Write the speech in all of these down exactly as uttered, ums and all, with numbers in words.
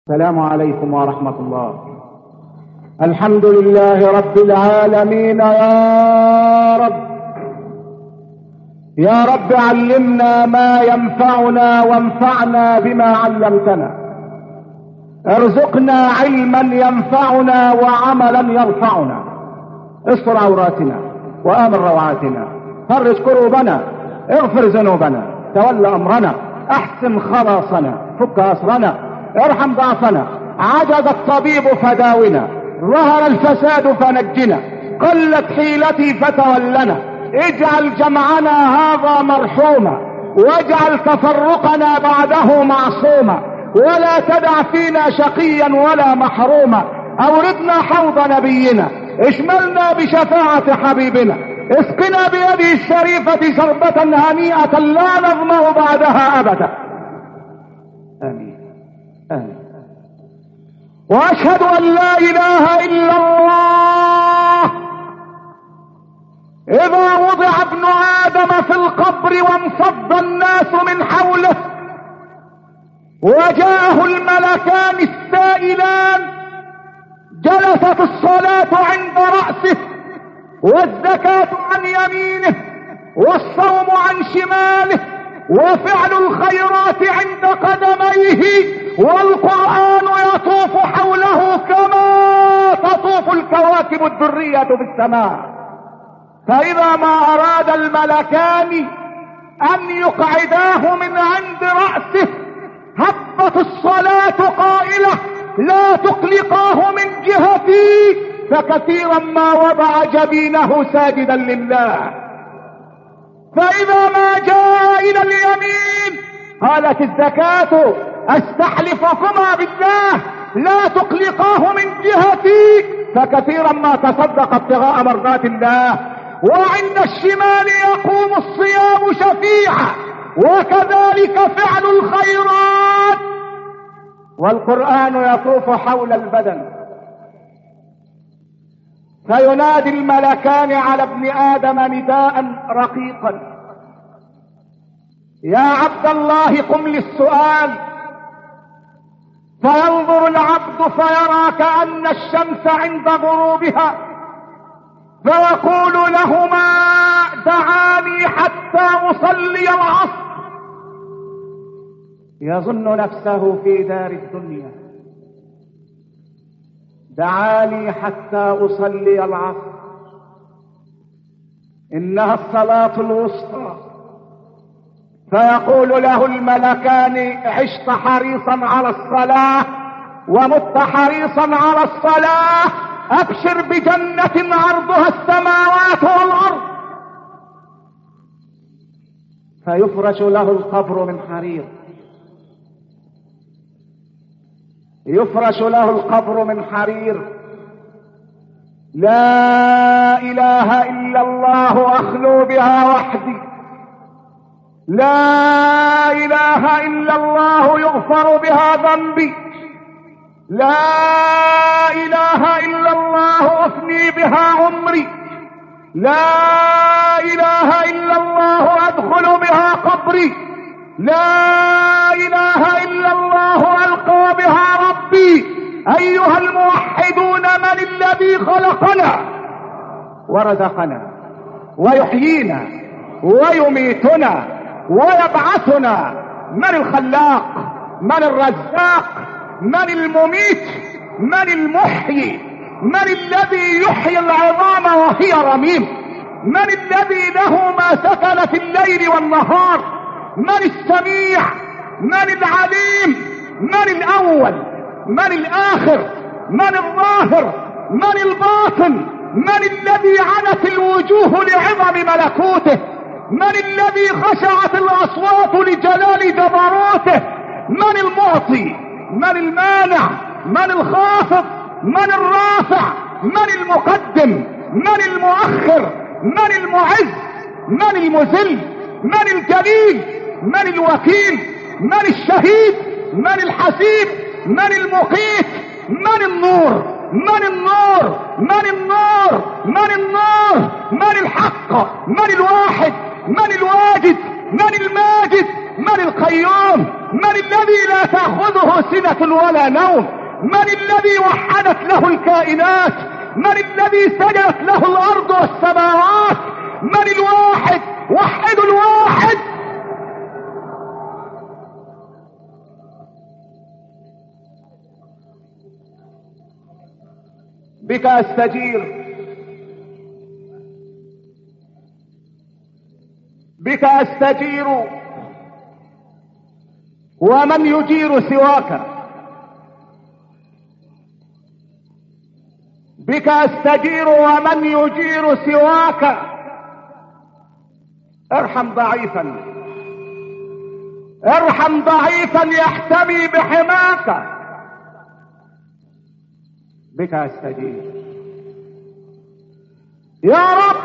السلام عليكم ورحمة الله. الحمد لله رب العالمين. يا رب يا رب علمنا ما ينفعنا وانفعنا بما علمتنا، ارزقنا علما ينفعنا وعملا يرفعنا، استر عوراتنا وآمن روعاتنا، فرج كروبنا، اغفر ذنوبنا، تول امرنا، احسن خلاصنا، فك اسرنا، ارحم ضعفنا، عجز الطبيب فداونا، ظهر الفساد فنجنا، قلت حيلتي فتولنا، اجعل جمعنا هذا مرحوما واجعل تفرقنا بعده معصوما، ولا تدع فينا شقيا ولا محروما، اوردنا حوض نبينا، اشملنا بشفاعة حبيبنا، اسقنا بيده الشريفة شربة هنيئة لا نظمأ بعدها ابدا. امين آمين. واشهد ان لا اله الا الله. اذا وضع ابن ادم في القبر وانفض الناس من حوله وجاءه الملكان السائلان، جلست الصلاة عند رأسه والزكاة عن يمينه والصوم عن شماله وفعل الخيرات عند قدميه، والقرآن يطوف حوله كما تطوف الكواكب الدرية في السماء. فإذا ما أراد الملكان أن يقعداه من عند رأسه هبت الصلاة قائلة لا تقلقاه من جهتي، فكثيرا ما وضع جبينه ساجدا لله. فإذا ما جاء إلى اليمين قالت الزكاة استحلفكما بالله لا تقلقاه من جهتي، فكثيرا ما تصدق ابتغاء مرضات الله. وعند الشمال يقوم الصيام شفيعا، وكذلك فعل الخيرات. والقرآن يطوف حول البدن، فينادي الملكان على ابن آدم نداء رقيقا: يا عبد الله قم للسؤال. فينظر العبد فيرى كأن الشمس عند غروبها، فيقول لهما دعاني حتى أصلي العصر. يظن نفسه في دار الدنيا، دعاني حتى أصلي العصر، إنها الصلاة الوسطى. فيقول له الملكان عشت حريصا على الصلاة ومت حريصا على الصلاة، أبشر بجنة عرضها السماوات والأرض. فيفرش له القبر من حرير، يفرش له القبر من حرير. لا إله إلا الله أخلو بها وحدي، لا إله إلا الله يغفر بها ذنبي، لا إله إلا الله أفني بها عمري، لا إله إلا الله أدخل بها قبري، لا إله إلا الله ألقى بها ربي. أيها الموحدون، من الذي خلقنا ورزقنا ويحيينا ويميتنا ويبعثنا؟ من الخلاق؟ من الرزاق؟ من المميت؟ من المحيي؟ من الذي يحيي العظام وهي رميم؟ من الذي له ما سكن في الليل والنهار؟ من السميع؟ من العليم؟ من الأول؟ من الآخر؟ من الظاهر؟ من الباطن؟ من الذي عنت الوجوه لعظم ملكوته؟ من الذي خشعت الأصوات لجلال جبروته؟ من المعطي؟ من المانع؟ من الخافض؟ من الرافع؟ من المقدم؟ من المؤخر؟ من المعز؟ من المذل؟ من الجليل؟ من الوكيل؟ من الشهيد؟ من الحسيب؟ من المقيت؟ من النور؟ من النور؟ من النور؟ من النور؟ من الحق؟ من الواحد؟ من الواجد؟ من الماجد؟ من القيوم؟ من الذي لا تأخذه سنة ولا نوم؟ من الذي وحدت له الكائنات؟ من الذي سجدت له الأرض والسماوات؟ من الواحد؟ وحدوا الواحد. بك أستجير، بك أستجير، ومن يجير سواك؟ بك أستجير ومن يجير سواك؟ ارحم ضعيفا، ارحم ضعيفا يحتمي بحماك. بك أستجير يا رب،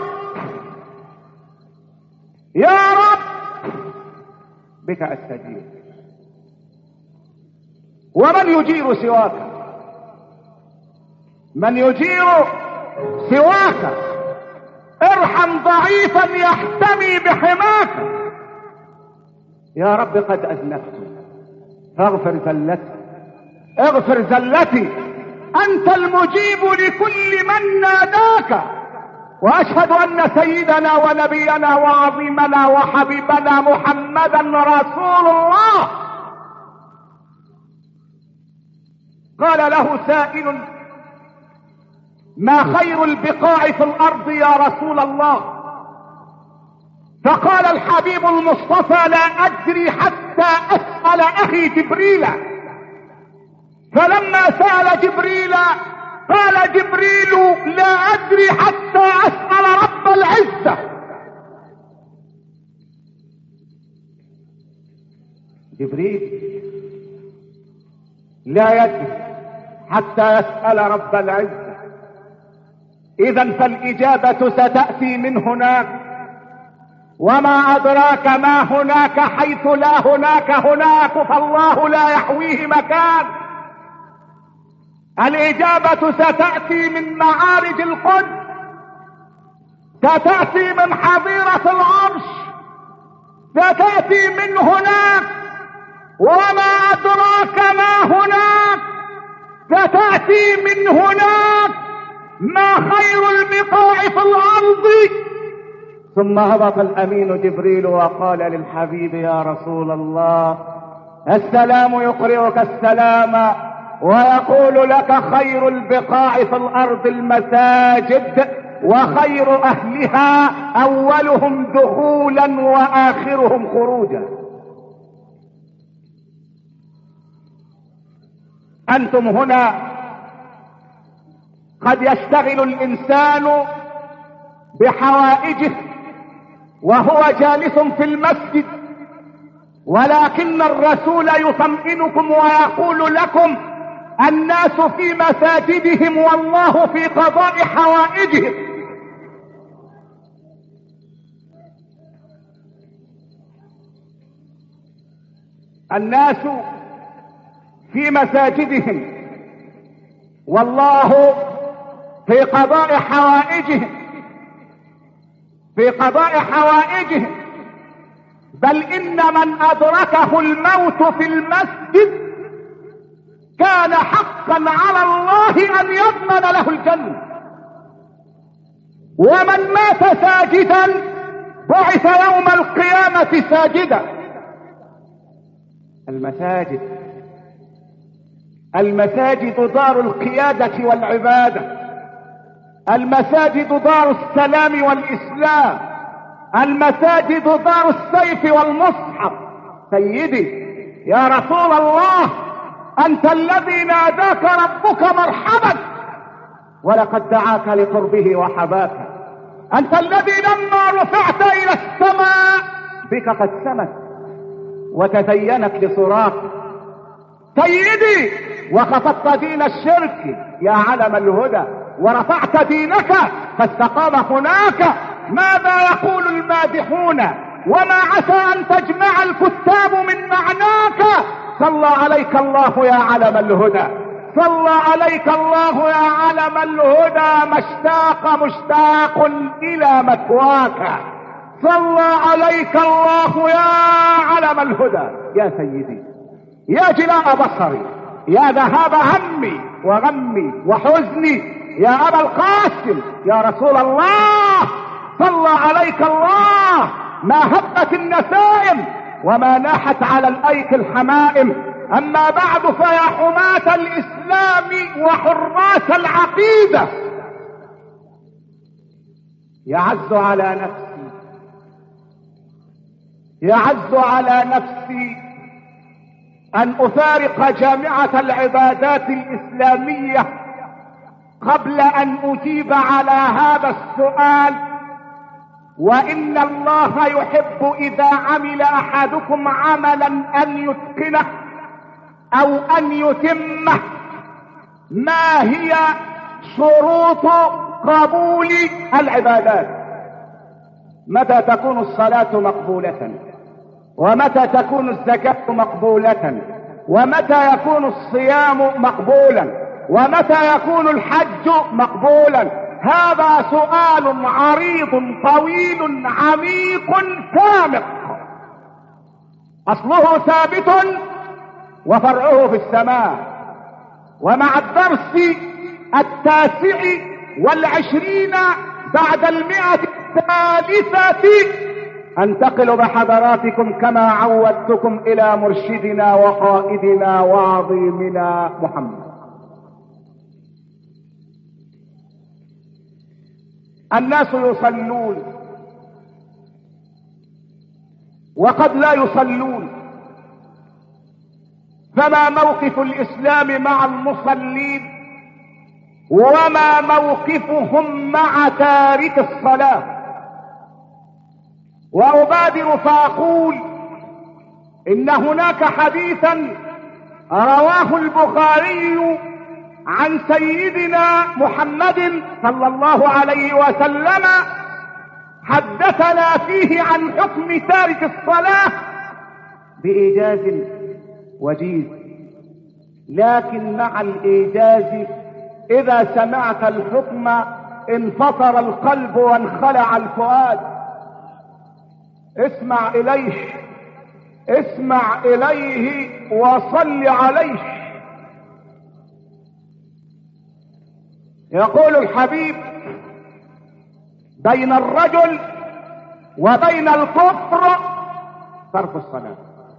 يا رب، بك أستجير، ومن يجير سواك؟ من يجير سواك؟ ارحم ضعيفا يحتمي بحماك. يا رب قد أذنبت فاغفر زلتي، اغفر زلتي، أنت المجيب لكل من ناداك. وأشهد أن سيدنا ونبينا وعظيمنا وحبيبنا محمدا رسول الله. قال له سائل: ما خير البقاع في الأرض يا رسول الله؟ فقال الحبيب المصطفى: لا أدري حتى أسأل أخي جبريل. فلما سأل جبريل قال جبريل: لا أدري حتى أسأل رب العزة. جبريل لا يدري حتى يسأل رب العزة. إذا فالإجابة ستأتي من هناك، وما أدراك ما هناك حيث لا هناك هناك، فالله لا يحويه مكان. الإجابة ستأتي من معارج القدس، ستأتي من حظيرة العرش، ستأتي من هناك، وما أدراك ما هناك، ستأتي من هناك. ما خير البقاع في الأرض؟ ثم هبط الأمين جبريل وقال للحبيب: يا رسول الله، السلام يقرئك السلام ويقول لك خير البقاع في الأرض المساجد، وخير أهلها أولهم دخولا وآخرهم خروجا. أنتم هنا قد يشتغل الإنسان بحوائجه وهو جالس في المسجد، ولكن الرسول يطمئنكم ويقول لكم: الناس في مساجدهم والله في قضاء حوائجهم. الناس في مساجدهم والله في قضاء حوائجهم، في قضاء حوائجهم. بل إن من أدركه الموت في المسجد كان حقا على الله أن يضمن له الجنة. ومن مات ساجدا بعث يوم القيامة ساجدا. المساجد المساجد دار القيادة والعبادة، المساجد دار السلام والإسلام، المساجد دار السيف والمصحف. سيدي يا رسول الله، أنت الذي ناداك ربك مرحبا ولقد دعاك لقربه وحباك. أنت الذي لما رفعت إلى السماء بك قد سمت وتزينت لصراخ. سيدي وخفضت دين الشرك يا علم الهدى، ورفعت دينك فاستقام هناك. ماذا يقول المادحون وما عسى أن تجمع الكتاب من معناك؟ صلى عليك الله يا علم الهدى، صلى عليك الله يا علم الهدى. مشتاق مشتاق إلى مثواك، صلى عليك الله يا علم الهدى، يا سيدي، يا جلاء بصري، يا ذهاب همي وغمي وحزني، يا أبا القاسم، يا رسول الله، صلى عليك الله. ما هبت النسائم وما ناحت على الأيك الحمائم. أما بعد، فيا حماة الإسلام وحراس العقيدة، يعز على نفسي يعز على نفسي أن أفارق جامعة العبادات الإسلامية قبل أن أجيب على هذا السؤال. وإن الله يحب إذا عمل أحدكم عملا أن يتقنه أو أن يتمه. ما هي شروط قبول العبادات؟ متى تكون الصلاة مقبولة؟ ومتى تكون الزكاة مقبولة؟ ومتى يكون الصيام مقبولا؟ ومتى يكون الحج مقبولا؟ هذا سؤال عريض طويل عميق سامق، اصله ثابت وفرعه في السماء. ومع الدرس التاسع والعشرين بعد المئة الثالثة انتقل بحضراتكم كما عودتكم الى مرشدنا وقائدنا وعظيمنا محمد. الناس يصلون وقد لا يصلون، فما موقف الإسلام مع المصلين وما موقفهم مع تارك الصلاة؟ وأبادر فأقول إن هناك حديثا رواه البخاري عن سيدنا محمد صلى الله عليه وسلم، حدثنا فيه عن حكم تارك الصلاة بإيجاز وجيز. لكن مع الإيجاز إذا سمعت الحكم انفطر القلب وانخلع الفؤاد. اسمع إليه اسمع إليه وصل عليه. يقول الحبيب: بين الرجل وبين الكفر ترك الصلاة.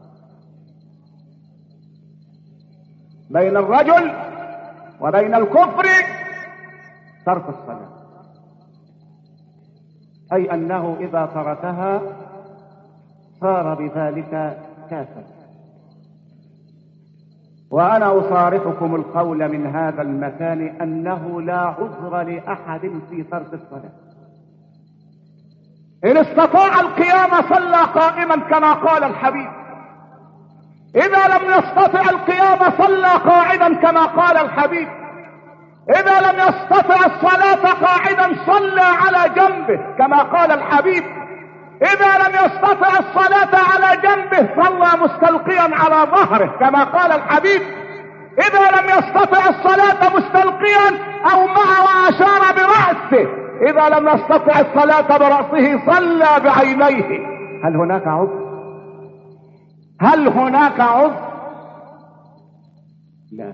بين الرجل وبين الكفر ترك الصلاة، أي أنه إذا تركها صار بذلك كافر. وأنا أصارحكم القول من هذا المكان أنه لا عذر لأحد في ترك الصلاة. إن استطاع القيام صلى قائما كما قال الحبيب، إذا لم يستطع القيام صلى قاعدا كما قال الحبيب، إذا لم يستطع الصلاة قاعدا صلى على جنبه كما قال الحبيب، إذا لم يستطع الصلاة على جنبه صلى مستلقيا على ظهره كما قال الحبيب، إذا لم يستطع الصلاة مستلقيا أو معه أشار برأسه، إذا لم يستطع الصلاة برأسه صلى بعينيه. هل هناك عذر؟ هل هناك عذر؟ لا،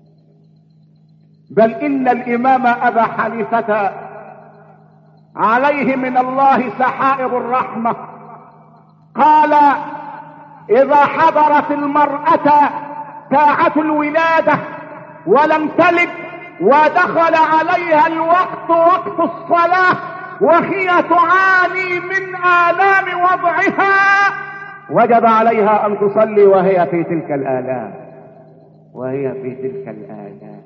بل إن الإمام أبا حنيفة عليه من الله سحائب الرحمة قال: إذا حضرت المرأة ساعة الولادة ولم تلد ودخل عليها الوقت وقت الصلاة وهي تعاني من آلام وضعها، وجب عليها أن تصلي وهي في تلك الآلام وهي في تلك الآلام.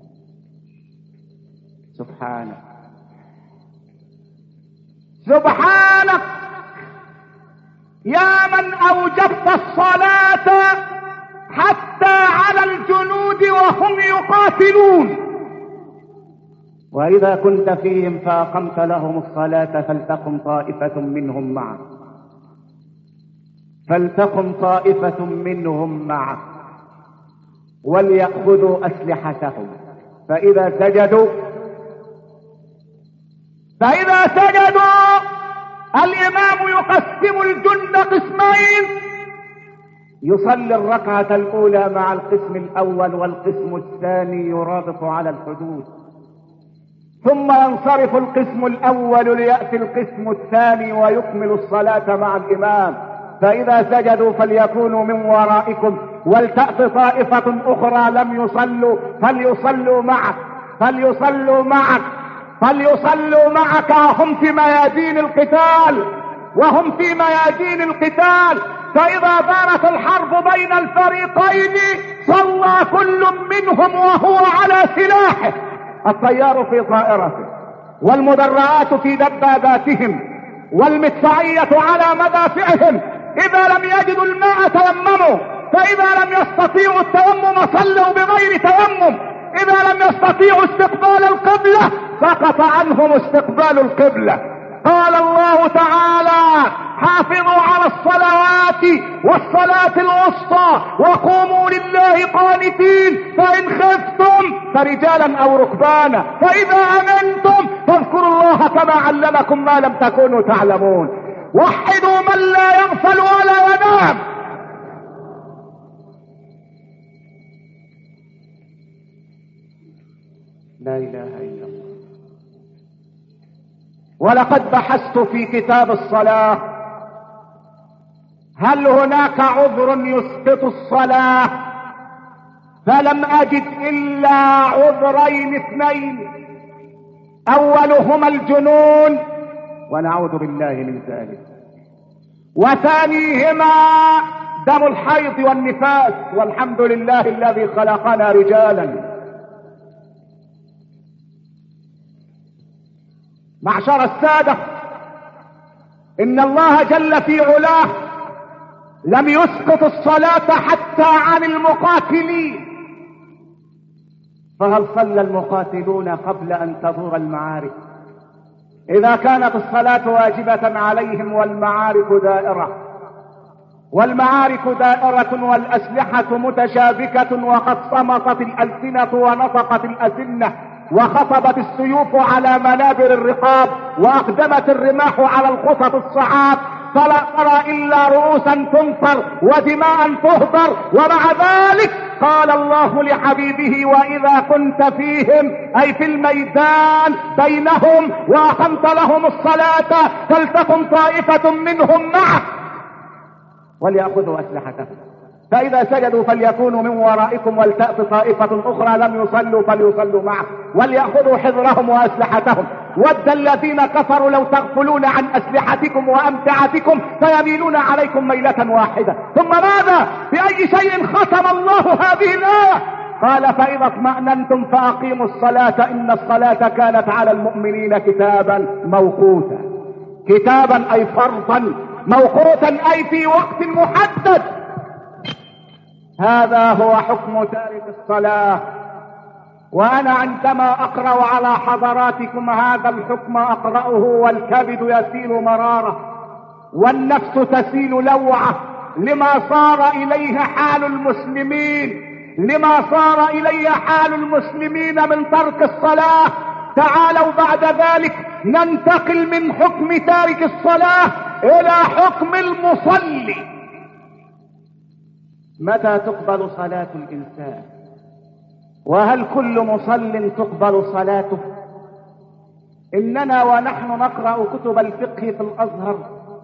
سبحانك سبحانك يا من أوجبت الصلاة حتى على الجنود وهم يقاتلون، وإذا كنت فيهم فأقمت لهم الصلاة فلتقم طائفة منهم معك فلتقم طائفة منهم معك وليأخذوا أسلحتهم، فإذا سجدوا فإذا سجدوا الامام يقسم الجند قسمين، يصلي الركعة الاولى مع القسم الاول والقسم الثاني يرابط على الحدود، ثم ينصرف القسم الاول ليأتي القسم الثاني ويكمل الصلاة مع الامام. فاذا سجدوا فليكونوا من ورائكم ولتأت طائفة اخرى لم يصلوا فليصلوا معك فليصلوا معك فليصلوا معك وهم في ميادين القتال وهم في ميادين القتال فاذا دارت الحرب بين الفريقين صلى كل منهم وهو على سلاحه، الطيار في طائرته والمدرعات في دباباتهم والمدفعية على مدافعهم. اذا لم يجدوا الماء تيمموا، فاذا لم يستطيعوا التيمم صلوا بغير تيمم، اذا لم يستطيعوا استقبال القبلة سقط عنهم استقبال القبلة. قال الله تعالى: حافظوا على الصلوات والصلاة الوسطى وقوموا لله قانتين، فإن خفتم فرجالا أو ركبانا فإذا أمنتم فاذكروا الله كما علمكم ما لم تكونوا تعلمون. وحدوا من لا يغفل ولا ينام. لا إله إلا الله. ولقد بحثت في كتاب الصلاة هل هناك عذر يسقط الصلاة، فلم أجد إلا عذرين اثنين، أولهما الجنون ونعوذ بالله من ذلك، وثانيهما دم الحيض والنفاس، والحمد لله الذي خلقنا رجالا. معشر السادة، إن الله جل في علاه لم يسقط الصلاة حتى عن المقاتلين، فهل صلى المقاتلون قبل أن تدور المعارك؟ إذا كانت الصلاة واجبة عليهم والمعارك دائرة والمعارك دائرة والأسلحة متشابكة وقد صمتت الألسنة ونطقت الأسنة وخطبت السيوف على منابر الرقاب واقدمت الرماح على الخطط الصعاب، فلا ترى الا رؤوسا تنصر ودماء تهدر، ومع ذلك قال الله لحبيبه: واذا كنت فيهم اي في الميدان بينهم واقمت لهم الصلاة فلتكن طائفة منهم معك وليأخذوا اسلحتهم، فإذا سجدوا فليكونوا من ورائكم ولتأت طائفة أخرى لم يصلوا فليصلوا معه وليأخذوا حذرهم وأسلحتهم. ود الذين كفروا لو تغفلون عن أسلحتكم وأمتعتكم فيميلون عليكم ميلة واحدة. ثم ماذا؟ بأي شيء ختم الله هذه الآية؟ قال: فإذا اطمأننتم فأقيموا الصلاة إن الصلاة كانت على المؤمنين كتابا موقوتا. كتابا أي فرضا، موقوتا أي في وقت محدد. هذا هو حكم تارك الصلاة. وأنا عندما أقرأ على حضراتكم هذا الحكم أقرأه والكبد يسيل مرارة والنفس تسيل لوعة لما صار إليه حال المسلمين لما صار إليه حال المسلمين من ترك الصلاة. تعالوا بعد ذلك ننتقل من حكم تارك الصلاة إلى حكم المصلي. متى تقبل صلاة الإنسان؟ وهل كل مصل تقبل صلاته؟ إننا ونحن نقرأ كتب الفقه في الأزهر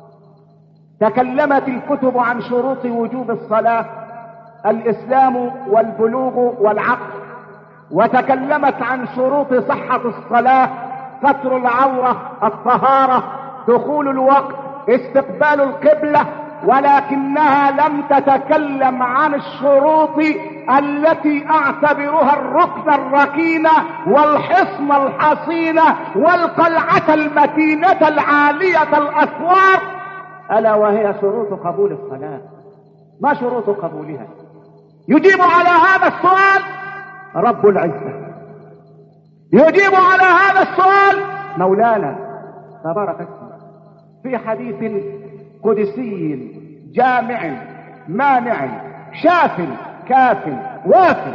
تكلمت الكتب عن شروط وجوب الصلاة: الإسلام والبلوغ والعقل، وتكلمت عن شروط صحة الصلاة: ستر العورة، الطهارة، دخول الوقت، استقبال القبلة، ولكنها لم تتكلم عن الشروط التي اعتبرها الركن الركين والحصن الحصين والقلعة المتينة العالية الأسوار، ألا وهي شروط قبول الصلاة. ما شروط قبولها؟ يجيب على هذا السؤال رب العزة، يجيب على هذا السؤال مولانا تبارك اسمه في حديث قدسي جامع مانع شاف كاف وافٍ: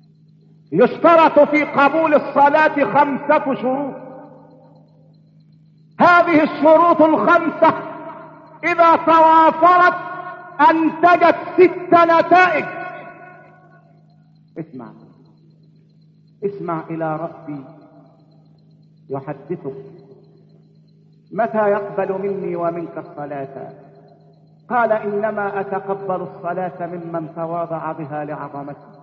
يشترط في قبول الصلاة خمسة شروط. هذه الشروط الخمسة إذا توافرت أنتجت ست نتائج. اسمع اسمع إلى ربي يحدثك متى يقبل مني ومنك الصلاة. قال إنما أتقبل الصلاة ممن تواضع بها لعظمته.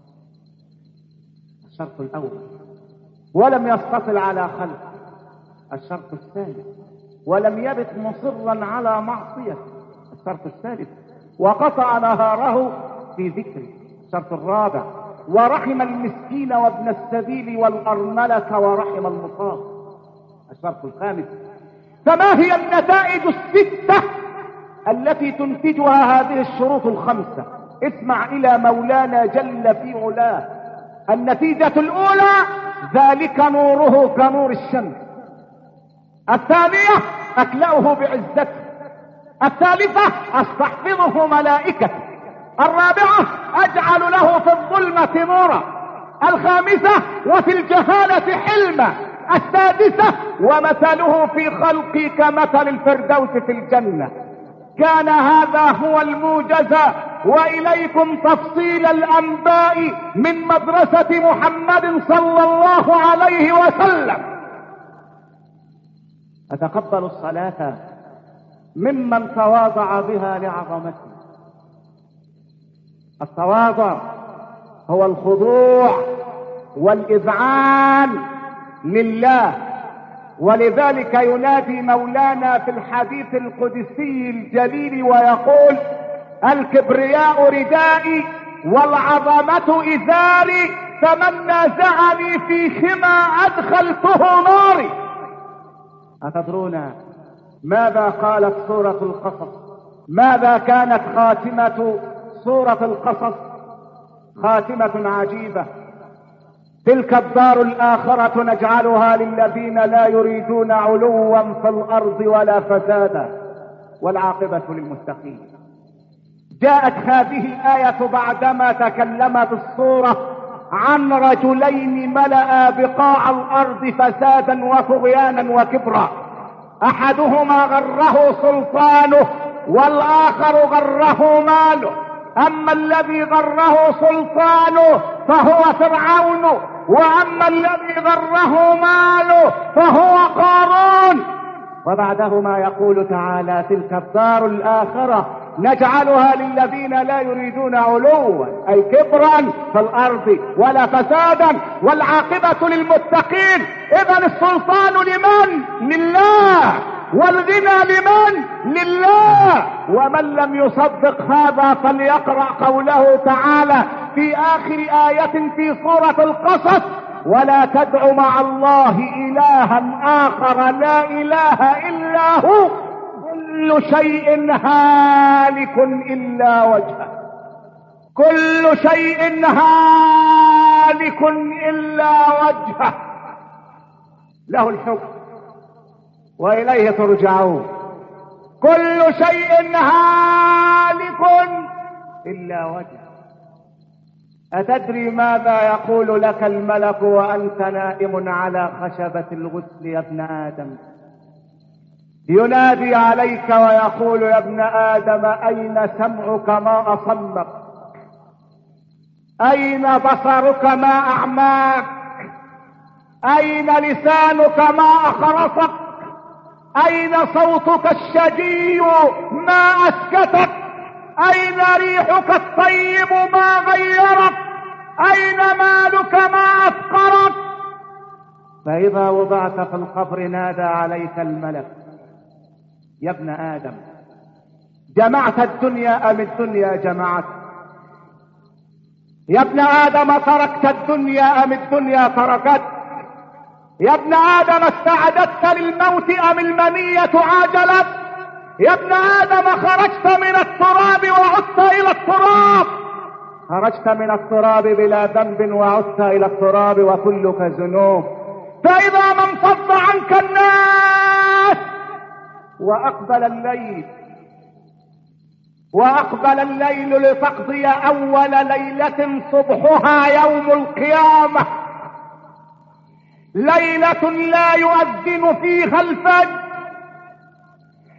الشرط الأول ولم يستطل على خلق. الشرط الثاني ولم يبت مصرا على معصية. الشرط الثالث وقطع نهاره في ذكره. الشرط الرابع ورحم المسكين وابن السبيل والأرملة ورحم المصاب. الشرط الخامس فما هي النتائج الستة التي تنتجها هذه الشروط الخمسة؟ اسمع إلى مولانا جل في علاه. النتيجة الأولى ذلك نوره كنور الشمس. الثانية أكلأه بعزته. الثالثة أستحفظه ملائكته. الرابعة أجعل له في الظلمة نورا. الخامسة وفي الجهالة حلما. السادسة ومثله في خلقي كمثل الفردوس في الجنة. كان هذا هو الموجز، وإليكم تفصيل الأنباء من مدرسة محمد صلى الله عليه وسلم. أتقبل الصلاة ممن تواضع بها لعظمته. التواضع هو الخضوع والإذعان لله، ولذلك ينادي مولانا في الحديث القدسي الجليل ويقول الكبرياء ردائي والعظمة إزاري، فمن نازعني فيهما أدخلته ناري. أتدرون ماذا قالت سورة القصص؟ ماذا كانت خاتمة سورة القصص؟ خاتمة عجيبة. تلك الدار الآخرة نجعلها للذين لا يريدون علوا في الأرض ولا فسادا والعاقبة للمتقين. جاءت هذه الآية بعدما تكلم بالصورة عن رجلين ملأ بقاع الأرض فسادا وطغيانا وكبرا. أحدهما غره سلطانه والآخر غره ماله. أما الذي غره سلطانه فهو فرعون، وأما الذي غره ماله فهو قارون. وبعدهما يقول تعالى تلك الدار الآخرة نجعلها للذين لا يريدون علوا أي كبرا في الأرض ولا فسادا والعاقبة للمتقين. إذن السلطان لمن؟ لله، والغنى لمن؟ لله. ومن لم يصدق هذا فليقرأ قوله تعالى في آخر آية في سورة القصص ولا تدع مع الله إلها آخر لا إله إلا هو كل شيء هالك إلا وجهه. كل شيء هالك إلا وجهه له الحكم وإليه ترجعون. كل شيء هالك إلا وجهه. أتدري ماذا يقول لك الملك وأنت نائم على خشبة الغسل يا ابن آدم؟ ينادي عليك ويقول يا ابن آدم أين سمعك ما أصمك؟ أين بصرك ما أعماك؟ أين لسانك ما أخرصك؟ أين صوتك الشجي ما أسكتك؟ أين ريحك الطيب ما غيرك؟ أين مالك ما أفقرك؟ فإذا وضعت في القبر نادى عليك الملك يا ابن آدم جمعت الدنيا أم الدنيا جمعت؟ يا ابن آدم تركت الدنيا أم الدنيا تركت؟ يا ابن آدم استعددت للموت أم المنية عاجلت؟ يا ابن آدم خرجت من التراب وعدت إلى التراب. خرجت من التراب بلا ذنب وعدت إلى التراب وكلك ذنوب. فإذا ما انفض عنك الناس وأقبل الليل وأقبل الليل لتقضي أول ليلة صبحها يوم القيامة، ليلة لا يؤذن فيها الفجر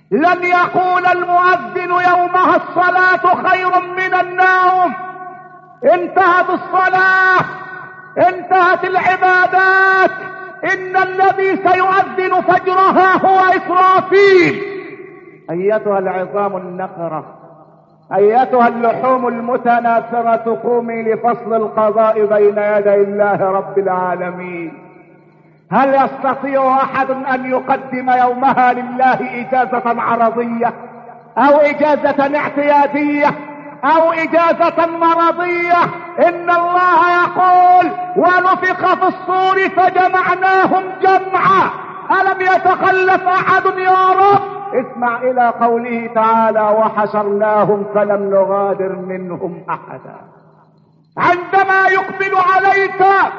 لن يقول المؤذن يومها الصلاة خير من النوم. انتهت الصلاة، انتهت العبادات. ان الذي سيؤذن فجرها هو اسرافيل. ايتها العظام النخرة، ايتها اللحوم المتناثرة، قومي لفصل القضاء بين يدي الله رب العالمين. هل يستطيع احد ان يقدم يومها لله اجازة عرضية او اجازة اعتيادية او اجازة مرضية؟ ان الله يقول ونفخ في الصور فجمعناهم جمعا. الم يتخلف احد يا رب؟ اسمع الى قوله تعالى وحشرناهم فلم نغادر منهم احدا. عندما يقبل عليك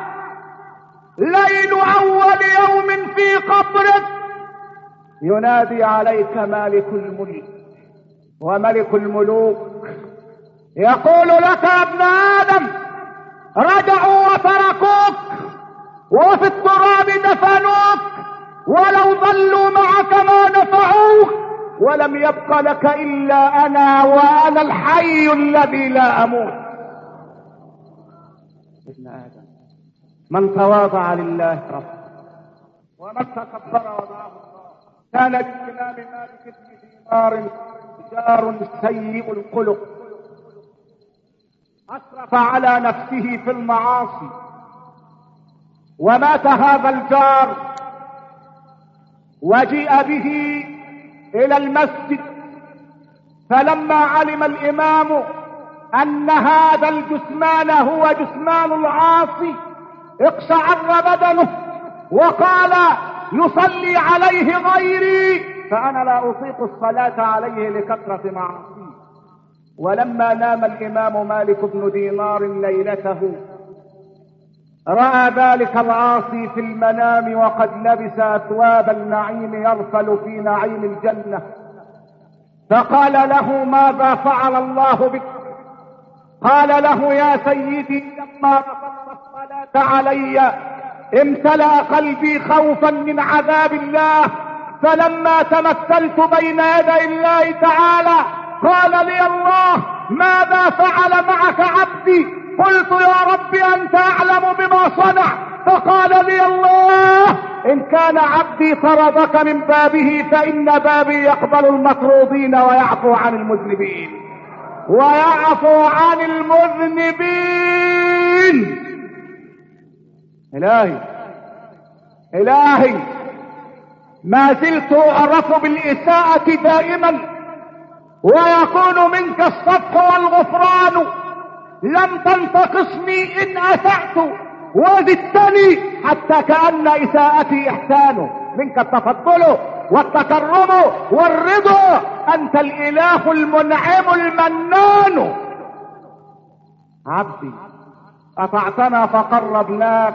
ليل اول يوم في قبرك ينادي عليك مالك الملك وملك الملوك، يقول لك يا ابن ادم رجعوا وتركوك وفي التراب دفنوك، ولو ظلوا معك ما نفعوك، ولم يبق لك الا انا وانا الحي الذي لا اموت. ابن ادم من تواضع لله رب ومن تكبر وضعه الله. كان للامام مالك بن دينار جار سيء الخلق، اسرف على نفسه في المعاصي، ومات هذا الجار وجيء به الى المسجد. فلما علم الامام ان هذا الجثمان هو جثمان العاصي اقشعر بدنه وقال يصلي عليه غيري فانا لا اطيق الصلاة عليه لكثرة معاصيه. ولما نام الامام مالك بن دينار ليلته رأى ذلك العاصي في المنام وقد لبس اثواب النعيم يرفل في نعيم الجنة، فقال له ماذا فعل الله بك؟ قال له يا سيدي لما رفضت الصلاة علي امتلأ قلبي خوفا من عذاب الله، فلما تمثلت بين يدي الله تعالى قال لي الله ماذا فعل معك عبدي؟ قلت يا رب انت اعلم بما صنع. فقال لي الله ان كان عبدي طردك من بابه فان بابي يقبل المطرودين ويعفو عن المذنبين ويعفو عن المذنبين. الهي الهي ما زلت اعرف بالاساءة دائما ويكون منك الصفح والغفران. لم تنتقصني ان اسأت وزدتني حتى كأن اساءتي احسان، منك التفضل والتكرم والرضا، انت الاله المنعم المنان. عبدي اطعتنا فقربناك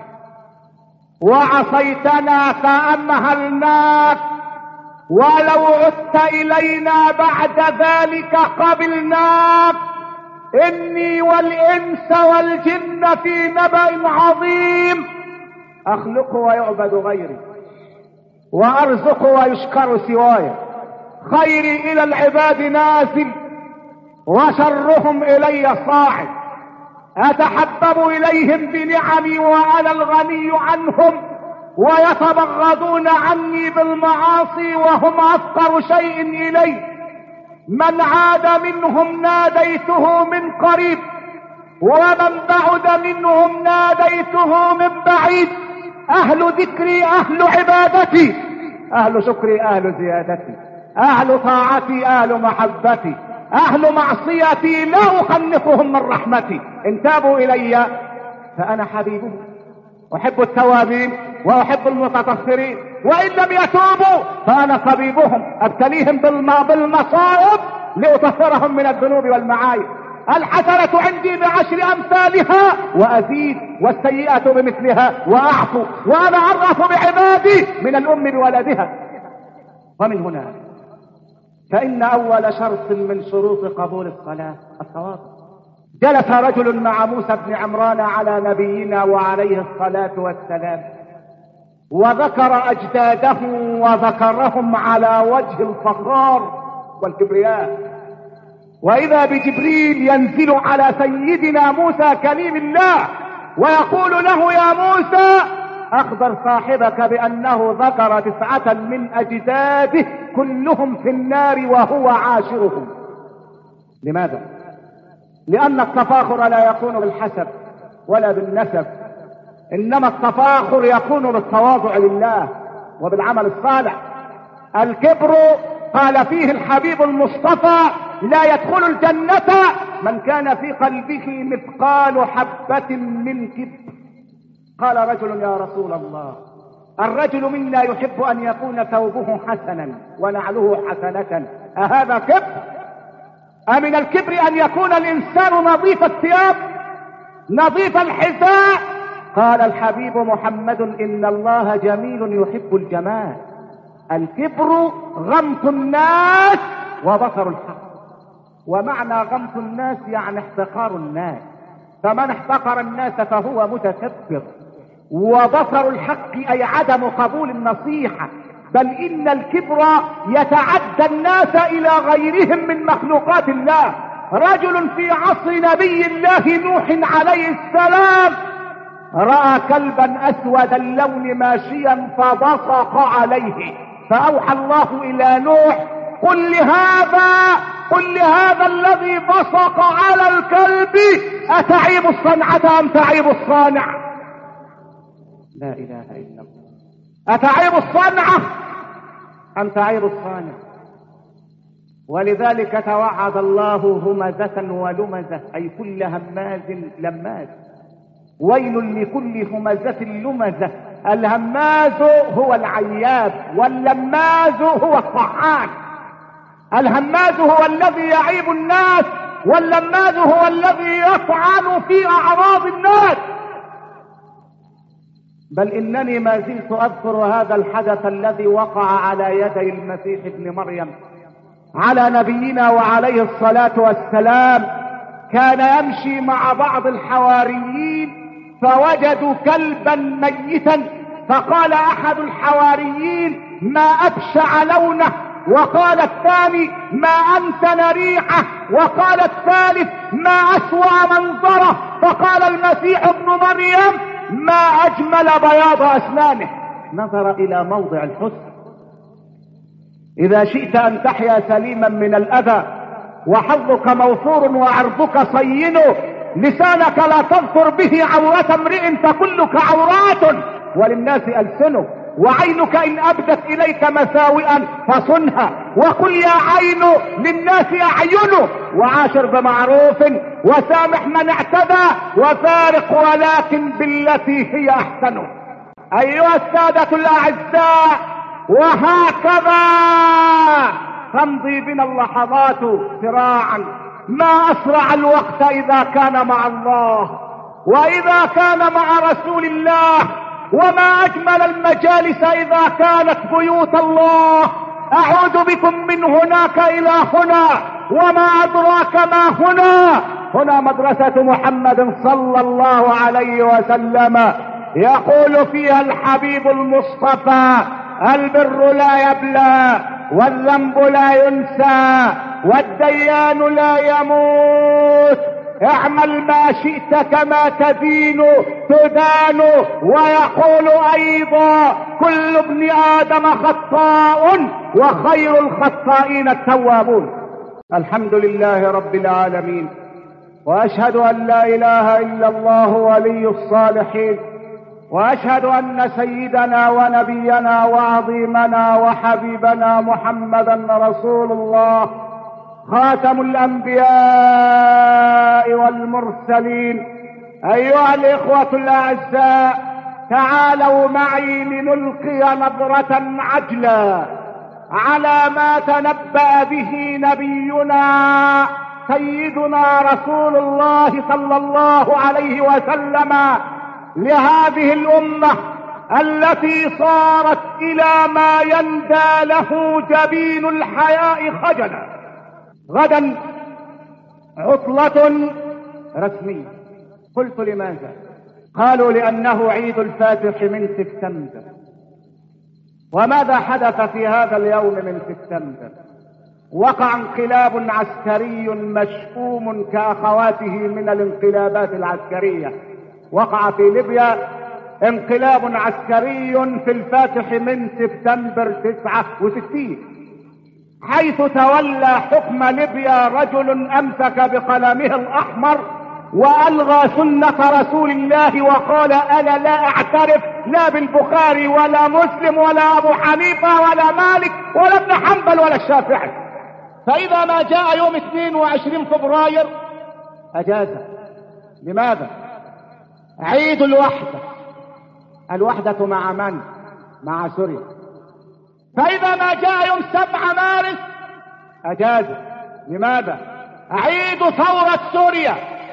وعصيتنا فامهلناك، ولو عدت الينا بعد ذلك قبلناك. اني والانس والجن في نبأ عظيم، اخلق ويعبد غيري وارزق ويشكر سواي، خيري الى العباد نازل وشرهم الي صاعد، اتحبب اليهم بنعمي وانا الغني عنهم، ويتبغضون عني بالمعاصي وهم افقر شيء الي. من عاد منهم ناديته من قريب، ومن بعد منهم ناديته من بعيد. اهل ذكري اهل عبادتي، اهل شكري اهل زيادتي، اهل طاعتي اهل محبتي، اهل معصيتي لا اخنقهم من رحمتي. ان تابوا الي فانا حبيبهم، احب التوابين واحب المتطهرين، وان لم يتوبوا فانا طبيبهم، ابتليهم بالمصائب لاطهرهم من الذنوب والمعايب. الحسنة عندي بعشر امثالها وازيد، والسيئة بمثلها واعفو، وانا اعرف بعبادي من الام بولدها. ومن هنا فان اول شرط من شروط قبول الصلاة الصواب. جلس رجل مع موسى بن عمران على نبينا وعليه الصلاة والسلام، وذكر أجداده وذكرهم على وجه الفخار والكبرياء. وإذا بجبريل ينزل على سيدنا موسى كليم الله ويقول له يا موسى أخبر صاحبك بأنه ذكر تسعة من أجداده كلهم في النار وهو عاشرهم. لماذا؟ لأن التفاخر لا يكون بالحسب ولا بالنسب، إنما التفاخر يكون بالتواضع لله وبالعمل الصالح. الكبر قال فيه الحبيب المصطفى لا يدخل الجنة من كان في قلبه مثقال حبة من كبر. قال رجل يا رسول الله الرجل منا يحب أن يكون ثوبه حسنا ونعله حسنة، أهذا كبر؟ أمن الكبر أن يكون الإنسان نظيف الثياب نظيف الحذاء؟ قال الحبيب محمد إن الله جميل يحب الجمال. الكبر غمط الناس وبصر الحق، ومعنى غمط الناس يعني احتقار الناس، فمن احتقر الناس فهو متكبر. وبصر الحق أي عدم قبول النصيحة، بل إن الكبر يتعدى الناس إلى غيرهم من مخلوقات الله. رجل في عصر نبي الله نوح عليه السلام رأى كلبا أسود اللون ماشيا فبصق عليه، فأوحى الله إلى نوح قل لهذا قل لهذا الذي بصق على الكلب أتعيب الصنعة أم تعيب الصانع؟ لا إله إلا الله. أتعيب الصنعة أم تعيب الصانع؟ ولذلك توعد الله همزة ولمزة أي كل هماز لماز. ويل لكل همزة لمزة. الهماز هو العياب واللماز هو الطعان. الهماز هو الذي يعيب الناس واللماز هو الذي يطعن في أعراض الناس. بل إنني ما زلت أذكر هذا الحدث الذي وقع على يدي المسيح ابن مريم على نبينا وعليه الصلاة والسلام. كان يمشي مع بعض الحواريين فوجدوا كلبا ميتا، فقال أحد الحواريين ما أبشع لونه، وقال الثاني ما أنتن ريحه، وقال الثالث ما أسوأ منظره. فقال المسيح ابن مريم ما أجمل بياض أسنانه. نظر إلى موضع الحسن. إذا شئت أن تحيا سليما من الأذى وحظك موفور وعرضك صين، لسانك لا تذكر به عورة امرئ فكلك عورات وللناس ألسنه، وعينك إن أبدت إليك مساوئا فصنها، وقل يا عين للناس أعين، وعاشر بمعروف وسامح من اعتدى وفارق ولكن بالتي هي أحسن. أيها السادة الأعزاء، وهكذا تمضي بنا اللحظات سراعا. ما أسرع الوقت إذا كان مع الله وإذا كان مع رسول الله، وما أجمل المجالس إذا كانت بيوت الله. أعود بكم من هناك إلى هنا، وما أدراك ما هنا. هنا مدرسة محمد صلى الله عليه وسلم، يقول فيها الحبيب المصطفى البر لا يبلى والذنب لا ينسى والديان لا يموت. اعمل ما شئت كما تدين تدان. ويقول ايضا كل ابن ادم خطاء وخير الخطائين التوابون. الحمد لله رب العالمين، واشهد ان لا اله الا الله ولي الصالحين، واشهد ان سيدنا ونبينا وعظيمنا وحبيبنا محمدا رسول الله خاتم الانبياء والمرسلين. ايها الاخوة الاعزاء، تعالوا معي لنلقي نظرة عجلة على ما تنبأ به نبينا سيدنا رسول الله صلى الله عليه وسلم لهذه الامة التي صارت الى ما يندى له جبين الحياء خجلا. غدا عطلة رسمية. قلت لماذا؟ قالوا لانه عيد الفاتح من سبتمبر. وماذا حدث في هذا اليوم من سبتمبر؟ وقع انقلاب عسكري مشؤوم كأخواته من الانقلابات العسكرية. وقع في ليبيا انقلاب عسكري في الفاتح من سبتمبر تسعة وستين، حيث تولى حكم ليبيا رجل امسك بقلمه الاحمر والغى سنة رسول الله وقال: انا لا اعترف لا بالبخاري ولا مسلم ولا ابو حنيفة ولا مالك ولا ابن حنبل ولا الشافعي. فاذا ما جاء يوم اثنين وعشرين فبراير اجاز. لماذا؟ عيد الوحدة. الوحدة مع من؟ مع سوريا. فاذا ما جاء يوم سبعة مارس اجاز. لماذا؟ عيد ثورة سوريا.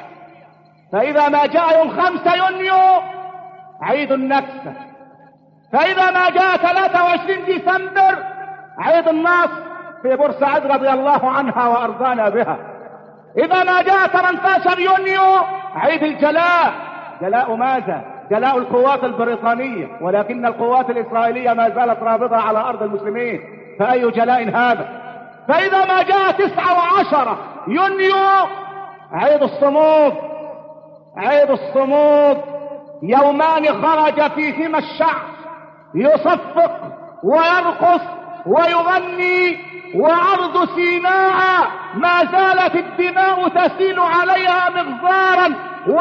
فاذا ما جاء يوم خمسة يونيو عيد النكسة. فاذا ما جاء ثلاثة وعشرين ديسمبر عيد النصر في بورسعيد رضي الله عنها وارضانا بها. اذا ما جاء ثمانية عشر يونيو عيد الجلاء. جلاء ماذا؟ جلاء القوات البريطانية، ولكن القوات الاسرائيلية ما زالت رابضة على ارض المسلمين، فاي جلاء هذا؟ فاذا ما جاء تسعة وعشرة يونيو عيد الصمود. عيد الصمود يومان خرج فيهما الشعب يصفق ويرقص ويغني، وعرض سيناء ما زالت الدماء تسيل عليها مغزارا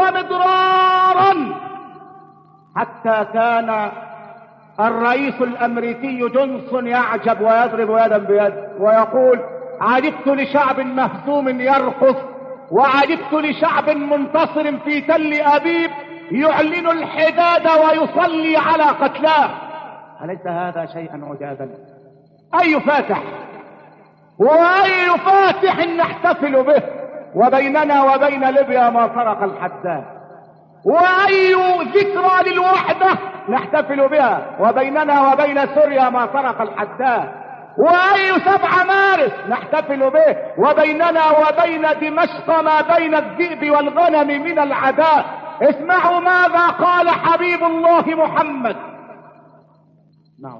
ومضرارا، حتى كان الرئيس الامريكي جونسون يعجب ويضرب يدا بيد ويقول: عجبت لشعب مهزوم يرقص، وعجبت لشعب منتصر في تل ابيب يعلن الحداد ويصلي على قتلاه. أليس هذا شيئا عجابا؟ اي فاتح واي فاتح نحتفل به، وبيننا وبين ليبيا ما فرق الحداد. واي ذكرى للوحدة نحتفل بها، وبيننا وبين سوريا ما فرق الحداد. واي سبعة مارس نحتفل به، وبيننا وبين دمشق ما بين الذئب والغنم من العداء. اسمعوا ماذا قال حبيب الله محمد. نعم.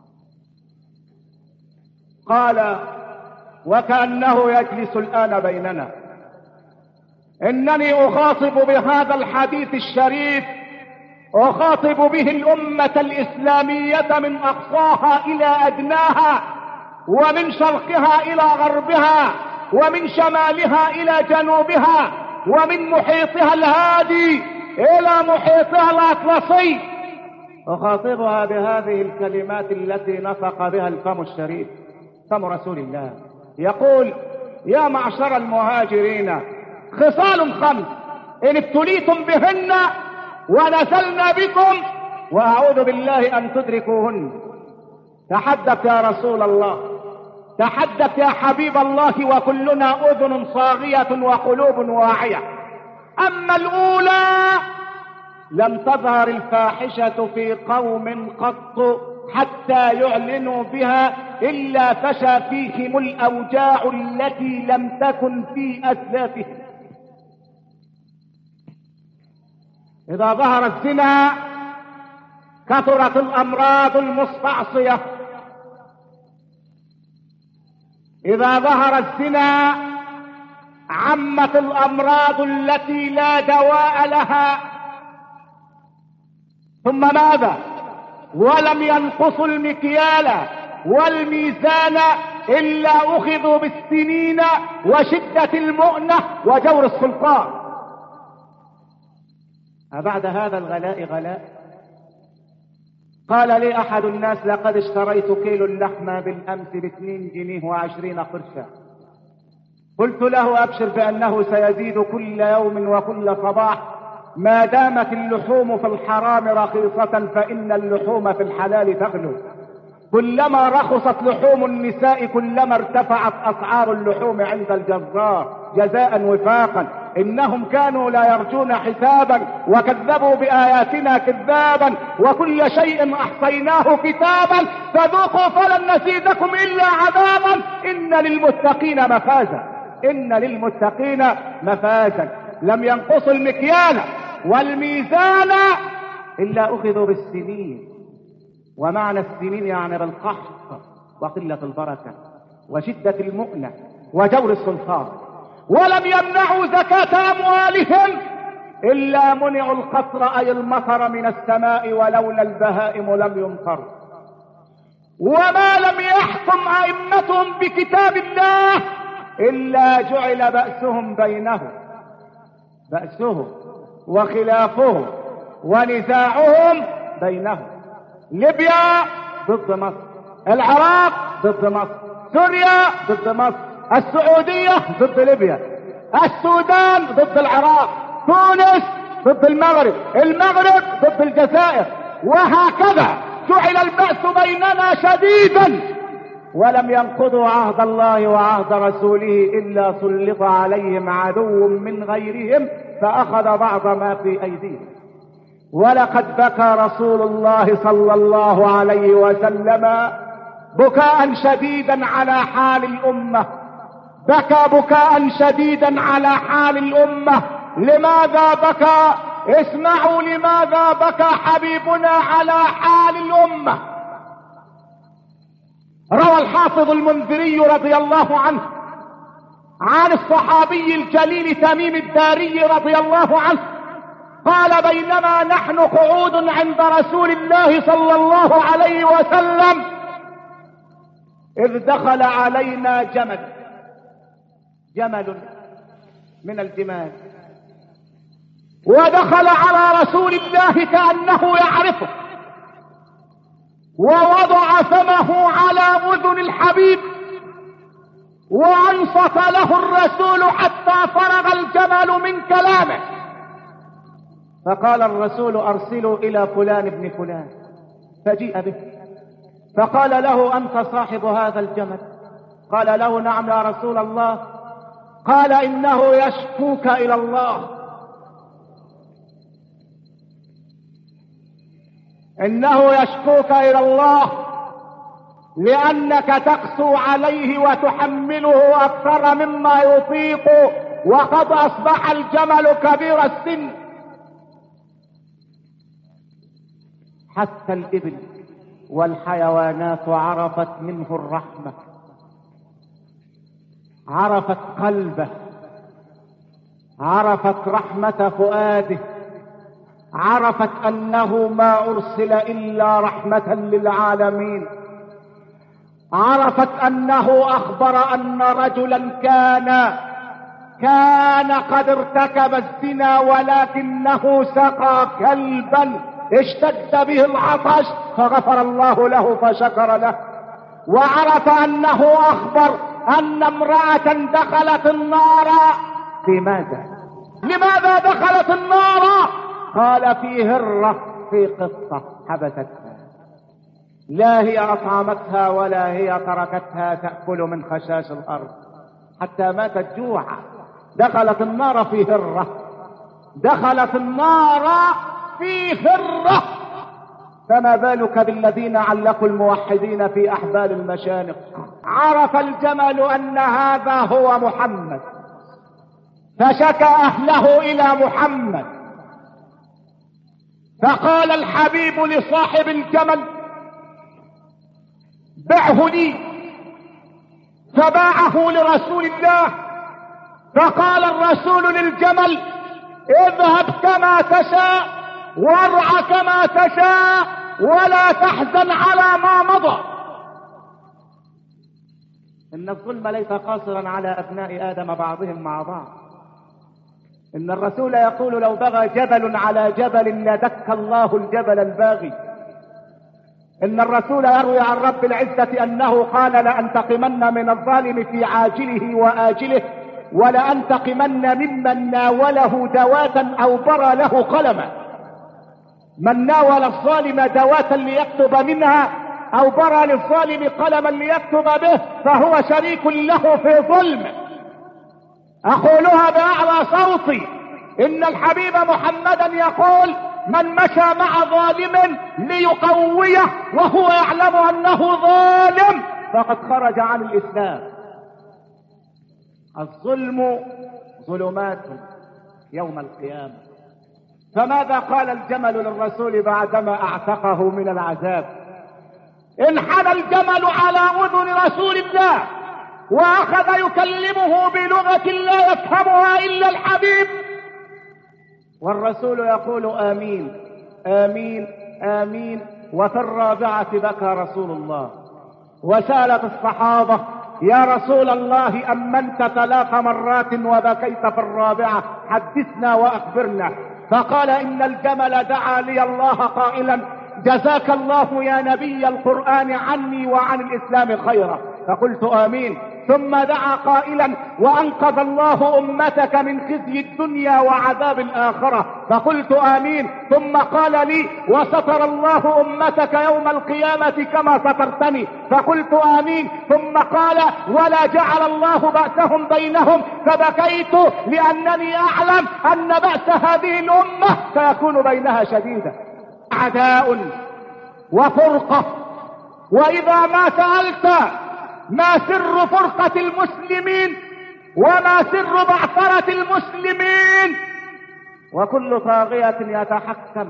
قال وكأنه يجلس الآن بيننا: إنني أخاطب بهذا الحديث الشريف، أخاطب به الأمة الإسلامية من أقصاها إلى أدناها، ومن شرقها إلى غربها، ومن شمالها إلى جنوبها، ومن محيطها الهادي إلى محيطها الأطلسي. أخاطبها بهذه الكلمات التي نطق بها الفم الشريف، فم رسول الله، يقول: يا معشر المهاجرين، خصال خمس إن ابتليتم بهن ونزلنا بكم وأعوذ بالله أن تدركوهن. تحدث يا رسول الله، تحدث يا حبيب الله، وكلنا أذن صاغية وقلوب واعية. أما الأولى لم تظهر الفاحشة في قوم قط حتى يعلنوا بها إلا فشى فيهم الأوجاع التي لم تكن في أسلافهم. إذا ظهر الزنا كثرت الأمراض المستعصية. إذا ظهر الزنا عمت الأمراض التي لا دواء لها. ثم ماذا؟ ولم ينقصوا المكيال والميزان إلا أخذوا بالسنين وشدة المؤنة وجور السلطان. أبعد هذا الغلاء غلاء؟ قال لي أحد الناس: لقد اشتريت كيلو اللحمة بالأمس باثنين جنيه وعشرين قرشا. قلت له: أبشر بأنه سيزيد كل يوم وكل صباح، ما دامت اللحوم في الحرام رخيصة فإن اللحوم في الحلال تغلو. كلما رخصت لحوم النساء كلما ارتفعت أسعار اللحوم عند الجزار جزاء وفاقا. إنهم كانوا لا يرجون حسابا وكذبوا بآياتنا كذابا، وكل شيء أحصيناه كتابا فذوقوا فلن نزيدكم إلا عذابا. إن للمتقين مفازا، إن للمتقين مفازا. لم ينقصوا المكيال والميزان إلا أخذوا بالسنين. ومعنى السنين يعني بالقحط وقلة البركة وشدة المؤنة وجور السلطان. ولم يمنعوا زكاة أموالهم إلا منعوا القطر أي المطر من السماء، ولولا البهائم لم يمطر. وما لم يحكم أئمتهم بكتاب الله إلا جعل بأسهم بينهم، بأسهم وخلافهم ونزاعهم بينهم. ليبيا ضد مصر، العراق ضد مصر، سوريا ضد مصر، السعودية ضد ليبيا، السودان ضد العراق، تونس ضد المغرب، المغرب ضد الجزائر، وهكذا جعل البأس بيننا شديدا. ولم ينقضوا عهد الله وعهد رسوله إلا سلط عليهم عدو من غيرهم فأخذ بعض ما في أيديهم. ولقد بكى رسول الله صلى الله عليه وسلم بكاء شديدا على حال الأمة، بكى بكاء شديدا على حال الأمة. لماذا بكى؟ اسمعوا لماذا بكى حبيبنا على حال الأمة. روى الحافظ المنذري رضي الله عنه عن الصحابي الجليل تميم الداري رضي الله عنه قال: بينما نحن قعود عند رسول الله صلى الله عليه وسلم إذ دخل علينا جمل، جمل من الجمال، ودخل على رسول الله كأنه يعرفه، ووضع فمه على أذن الحبيب وأنصت له الرسول حتى فرغ الجمل من كلامه. فقال الرسول: أرسلوا إلى فلان ابن فلان، فجيء به فقال له: أنت صاحب هذا الجمل؟ قال له: نعم يا رسول الله. قال: إنه يشكوك إلى الله، إنه يشكوك إلى الله لأنك تقسو عليه وتحمله أكثر مما يطيق، وقد أصبح الجمل كبير السن. حتى الإبل والحيوانات عرفت منه الرحمة، عرفت قلبه، عرفت رحمة فؤاده، عرفت أنه ما أرسل إلا رحمة للعالمين، عرفت أنه أخبر أن رجلا كان كان قد ارتكب الزنا ولكنه سقى كلبا اشتد به العطش فغفر الله له فشكر له. وعرف أنه أخبر أن امرأة دخلت النار. في ماذا؟ لماذا دخلت النار؟ قال: في هرة، في قصة حبستها، لا هي أطعمتها ولا هي تركتها تأكل من خشاش الأرض حتى ماتت جوعا. دخلت النار في هرة، دخلت النار في هرة. فما بالك بالذين علقوا الموحدين في أحبال المشانق. عرف الجمل أن هذا هو محمد فشكى أهله إلى محمد، فقال الحبيب لصاحب الجمل: بعه لي، فباعه لرسول الله. فقال الرسول للجمل: اذهب كما تشاء وارع كما تشاء ولا تحزن على ما مضى. إن الظلم ليس قاصرا على أبناء آدم بعضهم مع بعض. إن الرسول يقول: لو بغى جبل على جبل لدك الله الجبل الباغي. إن الرسول يروي عن رب العزة أنه قال: لأنتقمن من الظالم في عاجله وآجله ولأنتقمن ممن ناوله دواة أو برى له قلما. من ناول الظالم دواة ليكتب منها أو برى للظالم قلما ليكتب به فهو شريك له في ظلم. أقولها بأعلى صوتي: إن الحبيب محمدا يقول: من مشى مع ظالم ليقويه وهو يعلم أنه ظالم فقد خرج عن الإسلام. الظلم ظلمات يوم القيامة. فماذا قال الجمل للرسول بعدما اعتقه من العذاب؟ انحنى الجمل على اذن رسول الله واخذ يكلمه بلغة لا يفهمها الا الحبيب، والرسول يقول امين امين امين. وفي الرابعة بكى رسول الله، وسألت الصحابة يا رسول الله أمنت ثلاث مرات وبكيت في الرابعة، حدثنا وأخبرنا. فقال إن الجمل دعا لي الله قائلا جزاك الله يا نبي القرآن عني وعن الإسلام خيرا، فقلت آمين. ثم دعا قائلا وأنقذ الله أمتك من خزي الدنيا وعذاب الآخرة، فقلت آمين. ثم قال لي وستر الله أمتك يوم القيامة كما سترتني، فقلت آمين. ثم قال ولا جعل الله بأسهم بينهم، فبكيت لأنني أعلم أن بأس هذه الأمة سيكون بينها شديدا. عداء وفرقة، وإذا ما سألت ما سر فرقة المسلمين وما سر بعثرة المسلمين، وكل طاغية يتحكم،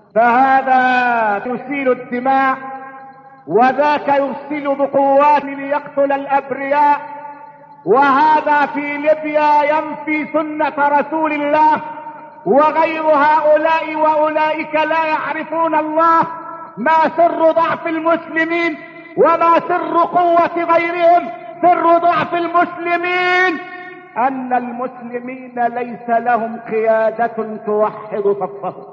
فهذا يسيل الدماء وذاك يرسل بقوات ليقتل الأبرياء، وهذا في ليبيا ينفي سنة رسول الله، وغير هؤلاء وأولئك لا يعرفون الله. ما سر ضعف المسلمين وما سر قوة غيرهم؟ سر ضعف المسلمين أن المسلمين ليس لهم قيادة توحد صفهم،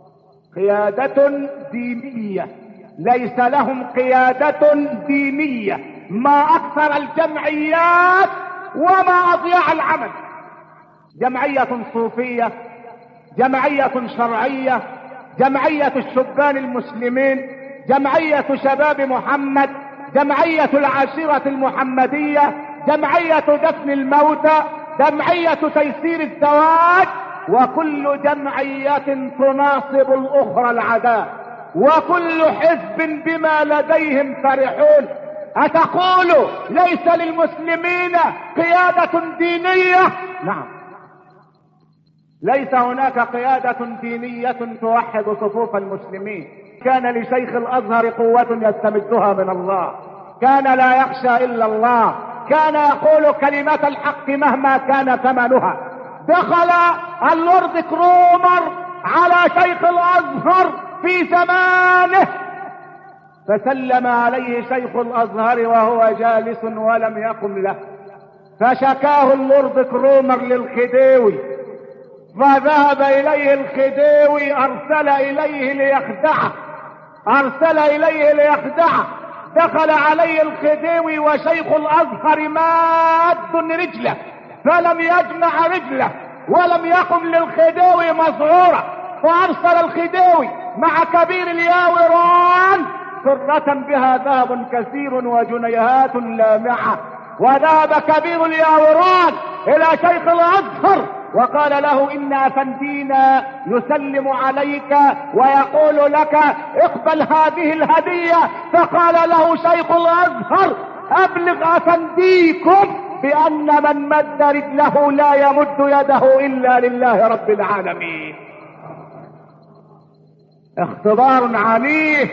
قيادة دينية، ليس لهم قيادة دينية. ما أكثر الجمعيات وما أضيع العمل، جمعية صوفية، جمعية شرعية، جمعية الشبان المسلمين، جمعية شباب محمد، جمعية العاشرة المحمدية، جمعية دفن الموتى، جمعية تيسير الزواج، وكل جمعية تناصب الأخرى العداء، وكل حزب بما لديهم فرحون. أتقول ليس للمسلمين قيادة دينية؟ نعم، ليس هناك قيادة دينية توحد صفوف المسلمين. كان لشيخ الأزهر قوة يستمدها من الله، كان لا يخشى إلا الله، كان يقول كلمة الحق مهما كان ثمنها. دخل اللورد كرومر على شيخ الأزهر في زمانه فسلم عليه شيخ الأزهر وهو جالس ولم يقم له، فشكاه اللورد كرومر للخديوي، فذهب إليه الخديوي، أرسل إليه ليخدعه، أرسل إليه ليخدعه. دخل عليه الخديوي وشيخ الأزهر ماد رجله، فلم يجمع رجله ولم يقم للخديوي مذعورا، فأرسل الخديوي مع كبير الياوران سرة بها ذهب كثير وجنيهات لامعة، وذهب كبير الياوران إلى شيخ الأزهر وقال له إن أفندينا يسلم عليك ويقول لك اقبل هذه الهدية. فقال له شيخ الأزهر أبلغ أفنديكم بأن من مد رجله لا يمد يده إلا لله رب العالمين. اختبار عنيف،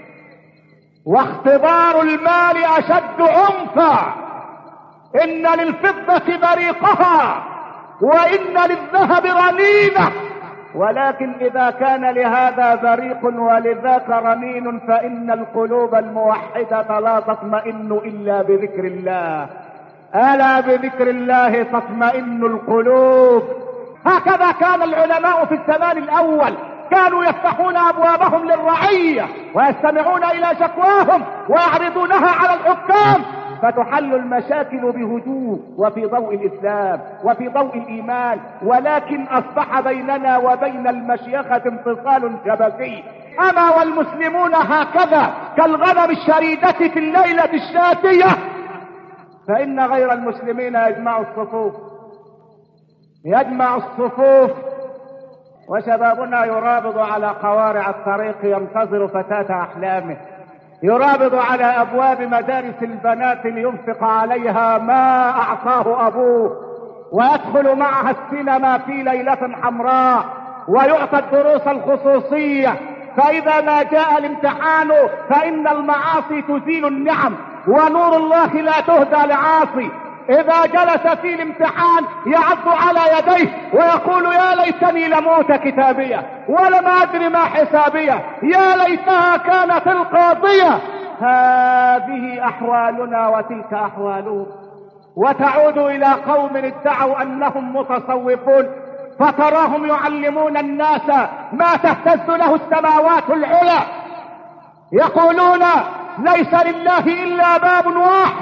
واختبار المال أشد عنفا. إن للفضة بريقها وإن للذهب رنينة، ولكن إذا كان لهذا بريق ولذاك رنين فإن القلوب الموحدة لا تطمئن إلا بذكر الله، ألا بذكر الله تطمئن القلوب. هكذا كان العلماء في الزمان الأول، كانوا يفتحون أبوابهم للرعية ويستمعون إلى شكواهم ويعرضونها على الحكام، فتحل المشاكل بهدوء وفي ضوء الإسلام وفي ضوء الإيمان. ولكن أصبح بيننا وبين المشيخة انفصال شبكي. أما والمسلمون هكذا كالغنم الشريدة في الليلة الشاتية، فإن غير المسلمين يجمع الصفوف، يجمع الصفوف، وشبابنا يرابض على قوارع الطريق ينتظر فتاة أحلامه، يرابض على أبواب مدارس البنات لينفق عليها ما أعطاه أبوه، ويدخل معها السينما في ليلة حمراء، ويعطى الدروس الخصوصية. فإذا ما جاء الامتحان فإن المعاصي تزيل النعم، ونور الله لا تهدى لعاصي. إذا جلس في الامتحان يعض على يديه ويقول يا ليتني لموت كتابية ولم أدر ما حسابية، يا ليتها كانت القاضية. هذه أحوالنا وتلك أحوالهم. وتعود إلى قوم ادعوا أنهم متصوفون، فتراهم يعلمون الناس ما تهتز له السماوات العلى، يقولون ليس لله إلا باب واحد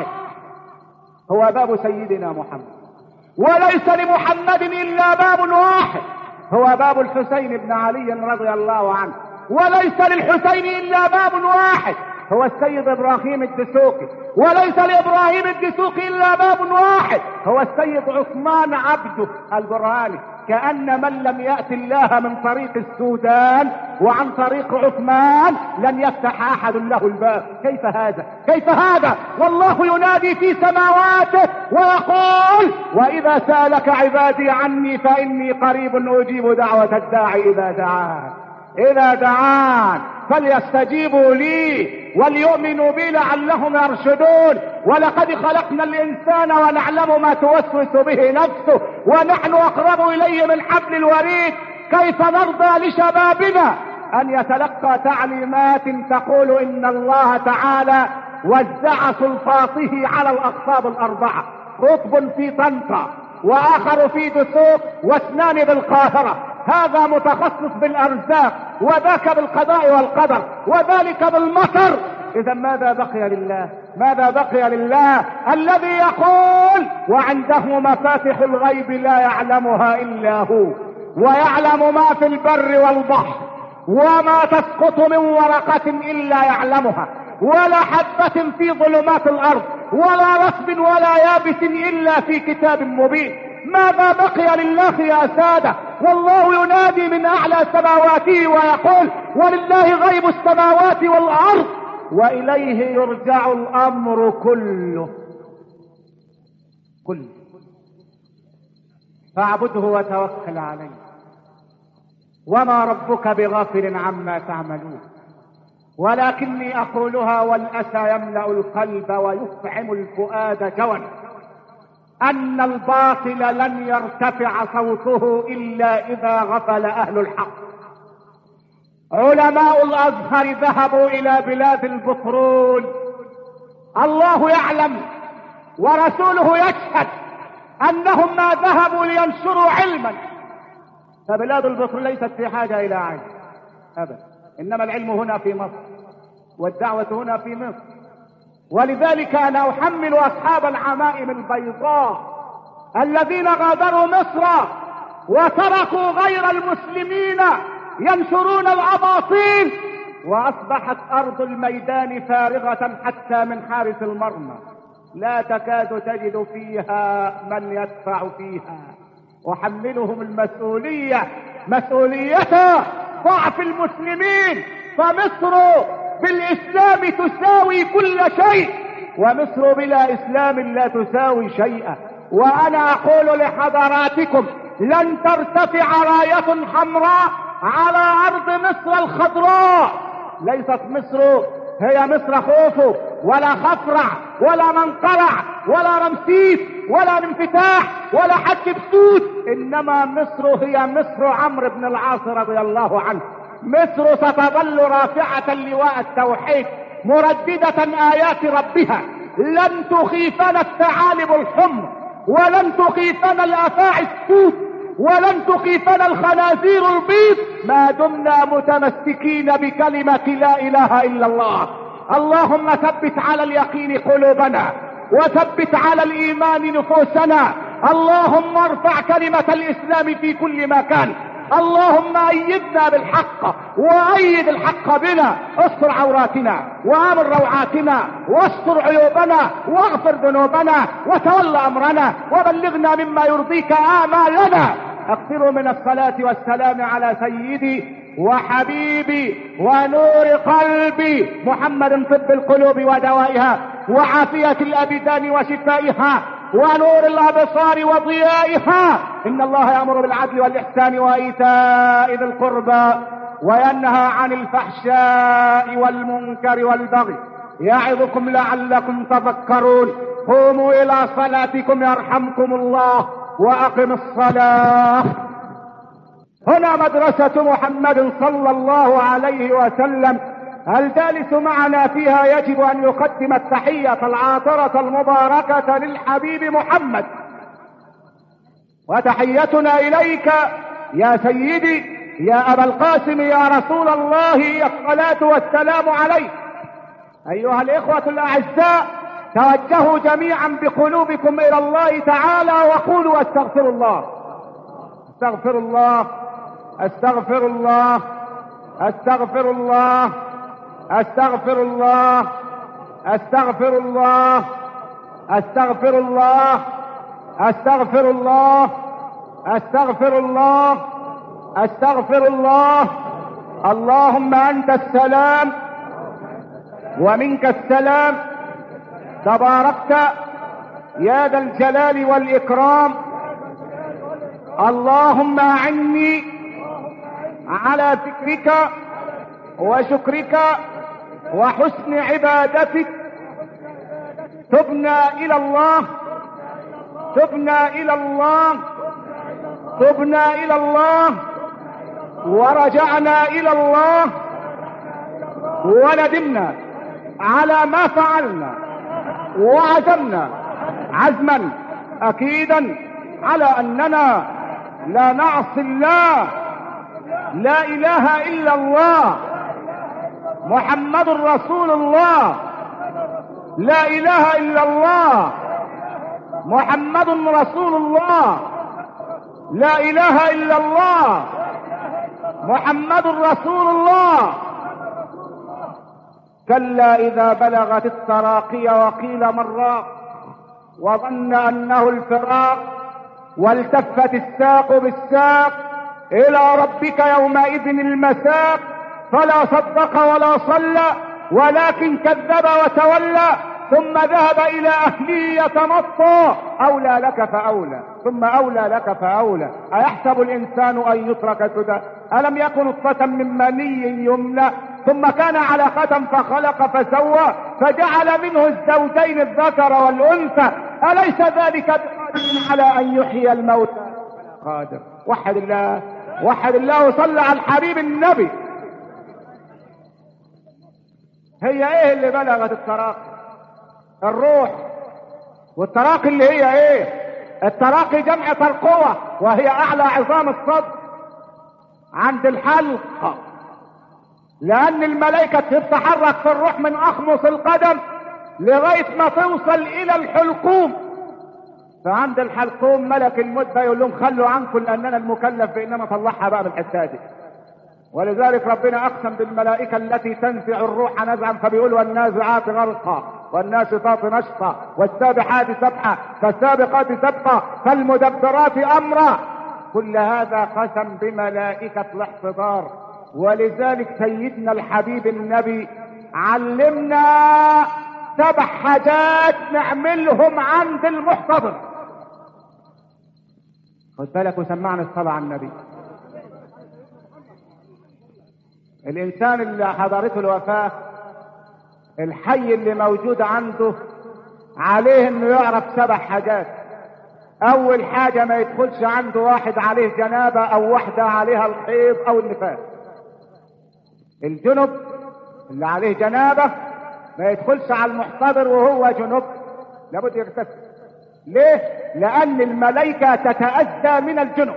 هو باب سيدنا محمد، وليس لمحمد إلا باب واحد هو باب الحسين بن علي رضي الله عنه، وليس للحسين إلا باب واحد هو السيد إبراهيم الدسوقي، وليس لإبراهيم الدسوقي إلا باب واحد هو السيد عثمان عبده البرهاني. كأن من لم يأتي الله من طريق السودان وعن طريق عثمان لن يفتح أحد له الباب. كيف هذا؟ كيف هذا؟ والله ينادي في سماواته ويقول وإذا سألك عبادي عني فإني قريب أجيب دعوة الداعي إذا دعان. إذا دعان فليستجيبوا لي وليؤمنوا بي لعلهم يرشدون. ولقد خلقنا الإنسان ونعلم ما توسوس به نفسه ونحن أقرب إليه من حبل الوريد. كيف نرضى لشبابنا أن يتلقى تعليمات تقول إن الله تعالى وزع سلطاته على الأقطاب الأربعة، قطب في طنطا وآخر في دسوق واثنان بالقاهرة، هذا متخصص بالأرزاق وذاك بالقضاء والقدر وذلك بالمطر. إذا ماذا بقي لله؟ ماذا بقي لله الذي يقول وعنده مفاتح الغيب لا يعلمها إلا هو ويعلم ما في البر والبحر وما تسقط من ورقة إلا يعلمها ولا حبة في ظلمات الأرض ولا رطب ولا يابس إلا في كتاب مبين. ماذا بقي لله يا سادة؟ والله ينادي من أعلى سماواته ويقول ولله غيب السماوات والأرض وإليه يرجع الأمر كله كله فاعبده وتوكل عليه وما ربك بغافل عما تعملون. ولكني أقولها والأسى يملأ القلب ويفحم الفؤاد جوًا أن الباطل لن يرتفع صوته إلا إذا غفل أهل الحق. علماء الأزهر ذهبوا إلى بلاد البترول، الله يعلم ورسوله يشهد أنهم ما ذهبوا لينشروا علما، فبلاد البترول ليست في حاجة إلى علم أبدا، إنما العلم هنا في مصر والدعوة هنا في مصر. ولذلك أنا أحمل أصحاب العمائم البيضاء الذين غادروا مصر وتركوا غير المسلمين ينشرون الأباطيل، وأصبحت أرض الميدان فارغة حتى من حارس المرمى، لا تكاد تجد فيها من يدفع فيها. وحملهم المسؤولية، مسؤولية ضعف المسلمين، فمصر بالإسلام تساوي كل شيء، ومصر بلا إسلام لا تساوي شيئا. وأنا أقول لحضراتكم لن ترتفع راية حمراء على أرض مصر الخضراء. ليست مصر هي مصر خوفو ولا خفرع ولا منقرع ولا رمسيس ولا انفتاح ولا حتشبسوت، إنما مصر هي مصر عمرو بن العاص رضي الله عنه. مصر ستظل رافعة لواء التوحيد مرددة آيات ربها. لن تخيفنا الثعالب الحمر ولن تخيفنا الأفاعي السود ولن تخيفنا الخنازير البيض ما دمنا متمسكين بكلمة لا إله إلا الله. اللهم ثبت على اليقين قلوبنا وثبت على الإيمان نفوسنا. اللهم ارفع كلمة الإسلام في كل مكان. اللهم أيدنا بالحق وأيد الحق بنا. استر عوراتنا وآمن روعاتنا واستر عيوبنا واغفر ذنوبنا وتول أمرنا وبلغنا مما يرضيك آمالنا. اكثروا من الصلاة والسلام على سيدي وحبيبي ونور قلبي محمد، طب القلوب ودوائها وعافية الأبدان وشفائها ونور الأبصار وضيائها. إن الله يأمر بالعدل والإحسان وإيتاء ذي القربى وينهى عن الفحشاء والمنكر والبغي يعظكم لعلكم تذكرون. قوموا إلى صلاتكم يرحمكم الله وأقم الصلاة. هنا مدرسة محمد صلى الله عليه وسلم. الجالس معنا فيها يجب أن يقدم التحية العاطرة المباركة للحبيب محمد، وتحيتنا إليك يا سيدي يا أبا القاسم يا رسول الله الصلاة والسلام عليك. أيها الإخوة الأعزاء، توجهوا جميعا بقلوبكم إلى الله تعالى وقولوا استغفر الله استغفر الله استغفر الله استغفر الله استغفر الله استغفر الله استغفر الله استغفر الله استغفر الله استغفر الله. اللهم انت السلام ومنك السلام، تباركت يا ذا الجلال والاكرام. اللهم اعني على ذكرك وشكرك وحسن عبادتك. تبنا الى الله تبنا الى الله تبنا الى الله ورجعنا الى الله وندمنا على ما فعلنا وعزمنا عزما اكيدا على اننا لا نعصي الله. لا اله الا الله محمد رسول الله. لا اله الا الله محمد رسول الله. لا اله الا الله محمد رسول الله. كلا اذا بلغت التراقي وقيل من راق وظن انه الفراق والتفت الساق بالساق الى ربك يومئذ المساق. فلا صدق ولا صلى ولكن كذب وتولى ثم ذهب الى اهله يتمطى. اولى لك فاولى ثم اولى لك فاولى. ايحسب الانسان ان يترك سدى؟ الم يكن نطفة من مني يمنى ثم كان علقة فخلق فسوى فجعل منه الزوجين الذكر والانثى. اليس ذلك بقادر على ان يحيي الموتى؟ قادر. وحد الله وحد الله وصلى على الحبيب النبي. هي ايه اللي بلغت التراقي؟ الروح. والتراقي اللي هي ايه؟ التراقي جمع ترقوة وهي اعلى عظام الصدر عند الحلق، لان الملائكة تتحرك في الروح من اخمص القدم لغاية ما توصل الى الحلقوم. فعند الحلقوم ملك الموت يقول لهم خلوا عنكم لاننا المكلف بانما طلعها بقى بالحساء دي. ولذلك ربنا اقسم بالملائكة التي تنزع الروح نزعا فبيقول والنازعات غرقا والناشطات نشطا والسابحات سبحا فالسابقات سبقا فالمدبرات امرا. كل هذا قسم بملائكة الاحتضار. ولذلك سيدنا الحبيب النبي علمنا سبع حاجات نعملهم عند المحتضر. خد بالك وسمعنا الصلاة على النبي. الانسان اللي حضرته الوفاة الحي اللي موجود عنده عليه انه يعرف سبع حاجات. اول حاجة ما يدخلش عنده واحد عليه جنابة او واحدة عليها الحيض او النفاس. الجنب اللي عليه جنابة ما يدخلش على المحتضر وهو جنب، لابد يغتسل. ليه؟ لان الملائكة تتأذى من الجنب.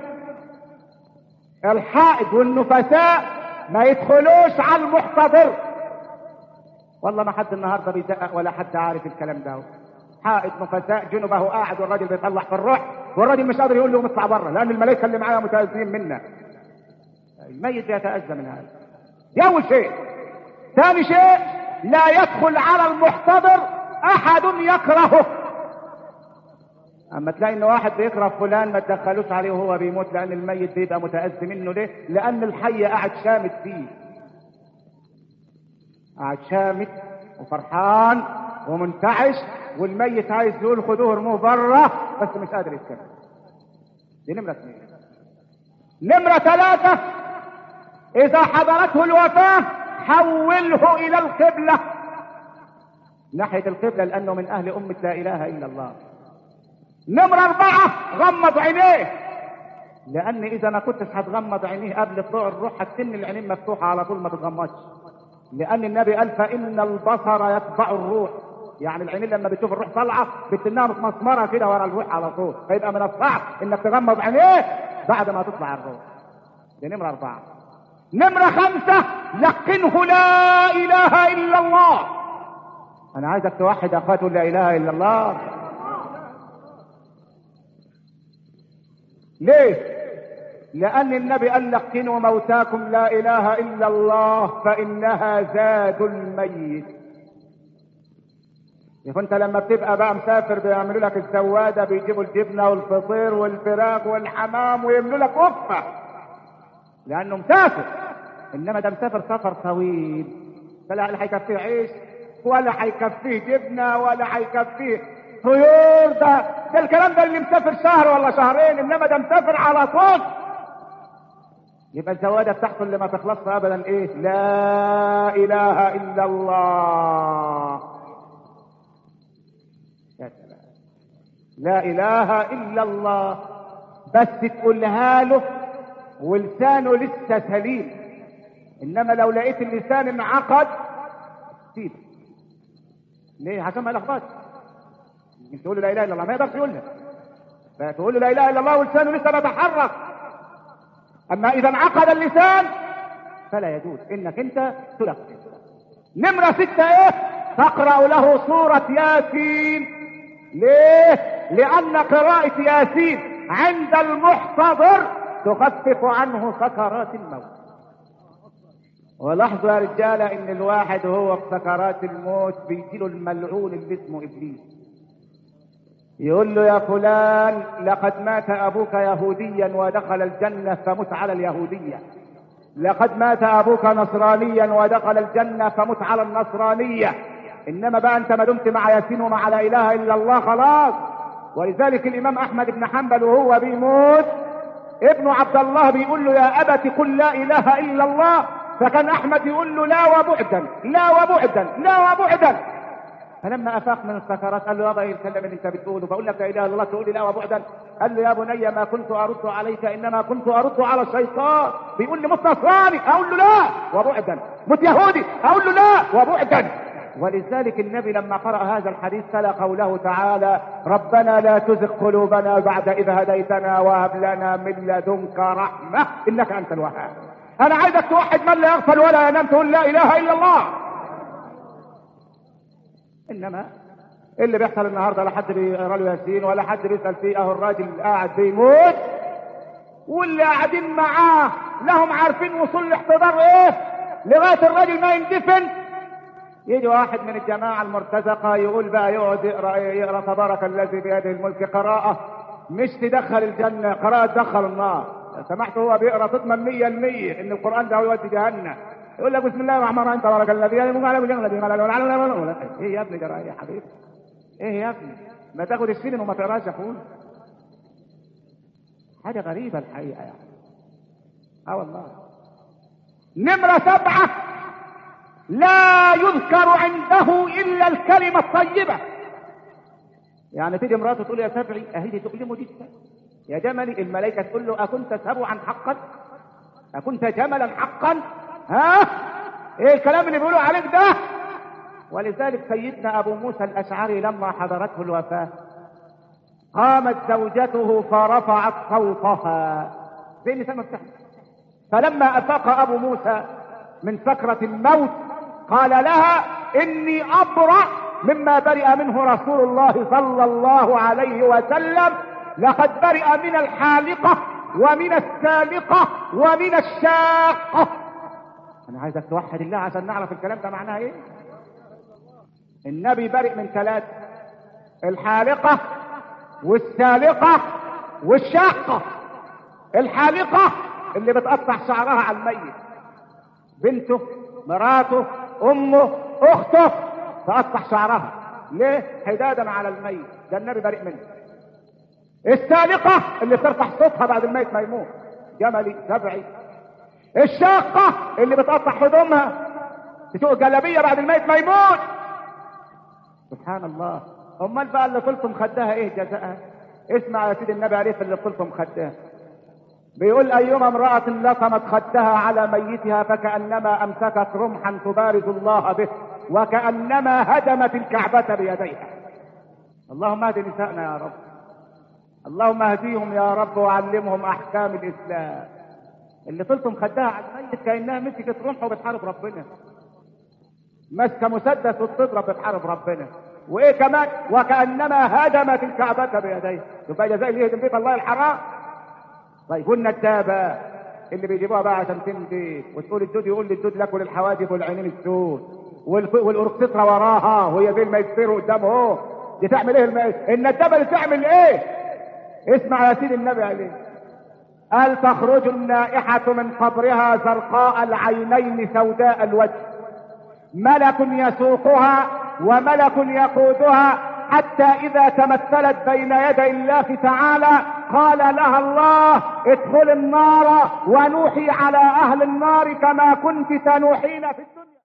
الحائض والنفساء ما يدخلوش على المحتضر. والله ما حد النهارده بيدقق ولا حد عارف الكلام ده. حائض نفساء جنبه قاعد والراجل بيطلع في الروح والراجل مش قادر يقول له اطلع بره لان الملائكه اللي معاه متاذين منا. الميت يتاذى من هذا. دي اول شيء. ثاني شيء لا يدخل على المحتضر احد يكرهه. اما تلاقي ان واحد بيكره فلان ما تدخلوش عليه وهو بيموت لان الميت بيبقى متاذي منه. ليه؟ لان الحي قاعد شامت فيه، قاعد شامت وفرحان ومنتعش، والميت عايز يقول خدوه ارموه بره بس مش قادر يتكلم. دي نمرة اثنين. نمرة ثلاثة اذا حضرته الوفاة حوله الى القبلة، ناحية القبلة، لانه من اهل امة لا اله الا الله. نمرة اربعة غمض عينيه، لان اذا ما كنتش هتغمض عينيه قبل طلوع الروح هتسن العينين مفتوحة على طول ما تتغمضش، لان النبي قال فان البصر يتبع الروح، يعني العينين لما بتشوف الروح طالعة بتنها متمسمرة كده ورا الروح على طول، فيبقى من الصعب انك تغمض عينيه بعد ما تطلع الروح. دي نمرة اربعة. نمرة خمسة لقنه لا اله الا الله. انا عايزك توحد اخواته لا اله الا الله. ليه؟ لان النبي قال لقنوا موتاكم لا اله الا الله فانها زاد الميت. فانت لما بتبقى بقى مسافر بيعملوا لك السواده، بيجيبوا الجبنه والفطير والفراخ والحمام ويملوا لك وفه لانه مسافر. انما ده مسافر سفر طويل، فلا هيكفيه عيش ولا هيكفيه جبنه ولا هيكفيه طيور. ده ده الكلام ده اللي مسافر شهر ولا شهرين، انما ده مسافر على طول. يبقى الزواده بتاعته اللي ما تخلصش ابدا ايه؟ لا اله الا الله. لا اله الا الله، بس تقولها له ولسانه لسه سليم. انما لو لقيت اللسان انعقد سيبه. ليه؟ عشان ما يلخبطش. يمكن تقول له لا اله الا الله ما يقدرش يقولها، فتقول له لا اله الا الله ولسانه لسه بيتحرك. اما اذا انعقد اللسان فلا يجوز انك انت تلقن. نمرة ستة ايه؟ تقرأ له سورة ياسين. ليه؟ لان قراءة ياسين عند المحتضر تخفف عنه سكرات الموت. ولاحظوا يا رجالة ان الواحد هو في سكرات الموت بيجيله الملعون اللي اسمه ابليس، يقول له يا فلان لقد مات ابوك يهوديا ودخل الجنة فمت على اليهودية، لقد مات ابوك نصرانيا ودخل الجنة فمت على النصرانية. انما بقى انت ما دمت مع ياسين ومع لا اله الا الله خلاص. ولذلك الامام احمد بن حنبل وهو بيموت ابن عبد الله بيقول له يا ابت قل لا اله الا الله، فكان احمد يقول له لا وبعدا لا وبعدا لا وبعدا. فلما افاق من السكرات قال له يابا ايه الكلام اللي انت بتقوله؟ بقول لك لا اله الا الله تقول لي لا وبعدا؟ قال له يا بني ما كنت ارد عليك انما كنت ارد على الشيطان. بيقول لي مت نصراني اقول له لا وبعدا، مت يهودي اقول له لا وبعدا. ولذلك النبي لما قرأ هذا الحديث تلا قوله تعالى ربنا لا تزغ قلوبنا بعد إذ هديتنا وهب لنا من لدنك رحمة إنك أنت الوهاب. أنا عايزك توحد من لا يغفل ولا ينام، تقول لا إله إلا الله. إنما اللي بيحصل النهارده لا حد بيقرا له ياسين ولا حد بيسأل فيه، أهو الراجل قاعد بيموت واللي قاعدين معاه لهم عارفين وصول الاحتضار إيه لغاية الراجل ما يندفن. يجي واحد من الجماعة المرتزقة يقول بقى يقعد يقرأ يقرأ تبارك الذي بيده الملك قراءة مش تدخل الجنة، قراءة تدخل النار. سمحت هو بيقرأ تضمن مية المية ان القرآن ده هو يودي جهنم. يقول لك بسم الله الرحمن الرحيم تبارك الذي بيده الملك. ايه يا ابني جرى يا حبيبي؟ ايه يا ابني؟ ما تاخد السنين وما تقراش يا اخويا. حاجة غريبة الحقيقة يعني. اه والله. نمرة سبعة لا يذكر عنده الا الكلمة الطيبة. يعني تيجي مراته تقول يا سبعي اهي تؤلمه جدا يا جملي، الملائكة تقول له اكنت سبعا حقا؟ اكنت جملا حقا؟ ها ايه الكلام اللي بيقولوا عليك ده؟ ولذلك سيدنا ابو موسى الاشعري لما حضرته الوفاة قامت زوجته فرفعت صوتها زي اللي سمع بتحدث. فلما افاق ابو موسى من سكرة الموت قال لها اني ابرأ مما برئ منه رسول الله صلى الله عليه وسلم، لقد برئ من الحالقة ومن السالقة ومن الشاقة. انا عايزك توحد الله عشان نعرف الكلام ده معناه ايه. النبي برئ من ثلاثة: الحالقة والسالقة والشاقة. الحالقة اللي بتقطع شعرها على الميت، بنته مراته امه اخته تقطع شعرها ليه؟ حدادا على الميت، ده النبي بريء منه. السالقة اللي ترفع صوتها بعد الميت ما يموت، جملي سبعي. الشاقة اللي بتقطع هدومها تسوق جلابية بعد الميت ما يموت. سبحان الله. امال بقى اللي قلتم خدها ايه جزاءها؟ اسمع يا سيدي النبي عليه اللي قلتم خدها. بيقول ايما امرأة لطمت خدها على ميتها فكأنما امسكت رمحا تبارز الله به وكأنما هدمت الكعبة بيديها. اللهم اهد نسائنا يا رب، اللهم اهديهم يا رب وعلمهم احكام الاسلام. اللي طلتم خدها على الميت كأنها مسكت رمح وبتحارب ربنا، ماسكه مسدس وبتضرب بتحارب ربنا. وايه كمان؟ وكأنما هدمت الكعبة بيديها. يبقى جزاء اللي يهدم بيت الله الحرام. طيب والندابة اللي بيجيبوها بقى عشان تنزل وتقول الدود يقول للدود لكل الحواجب والعينين السود والاوركسترا وراها وهي زي الميسر قدامه. دي تعمل ايه الميسر؟ الندابة اللي تعمل ايه؟ اسمع يا سيدي النبي عليه قال تخرج النائحة من قبرها زرقاء العينين سوداء الوجه، ملك يسوقها وملك يقودها حتى إذا تمثلت بين يدي الله تعالى قال لها الله ادخل النار ونوحي على أهل النار كما كنت تنوحين في الدنيا.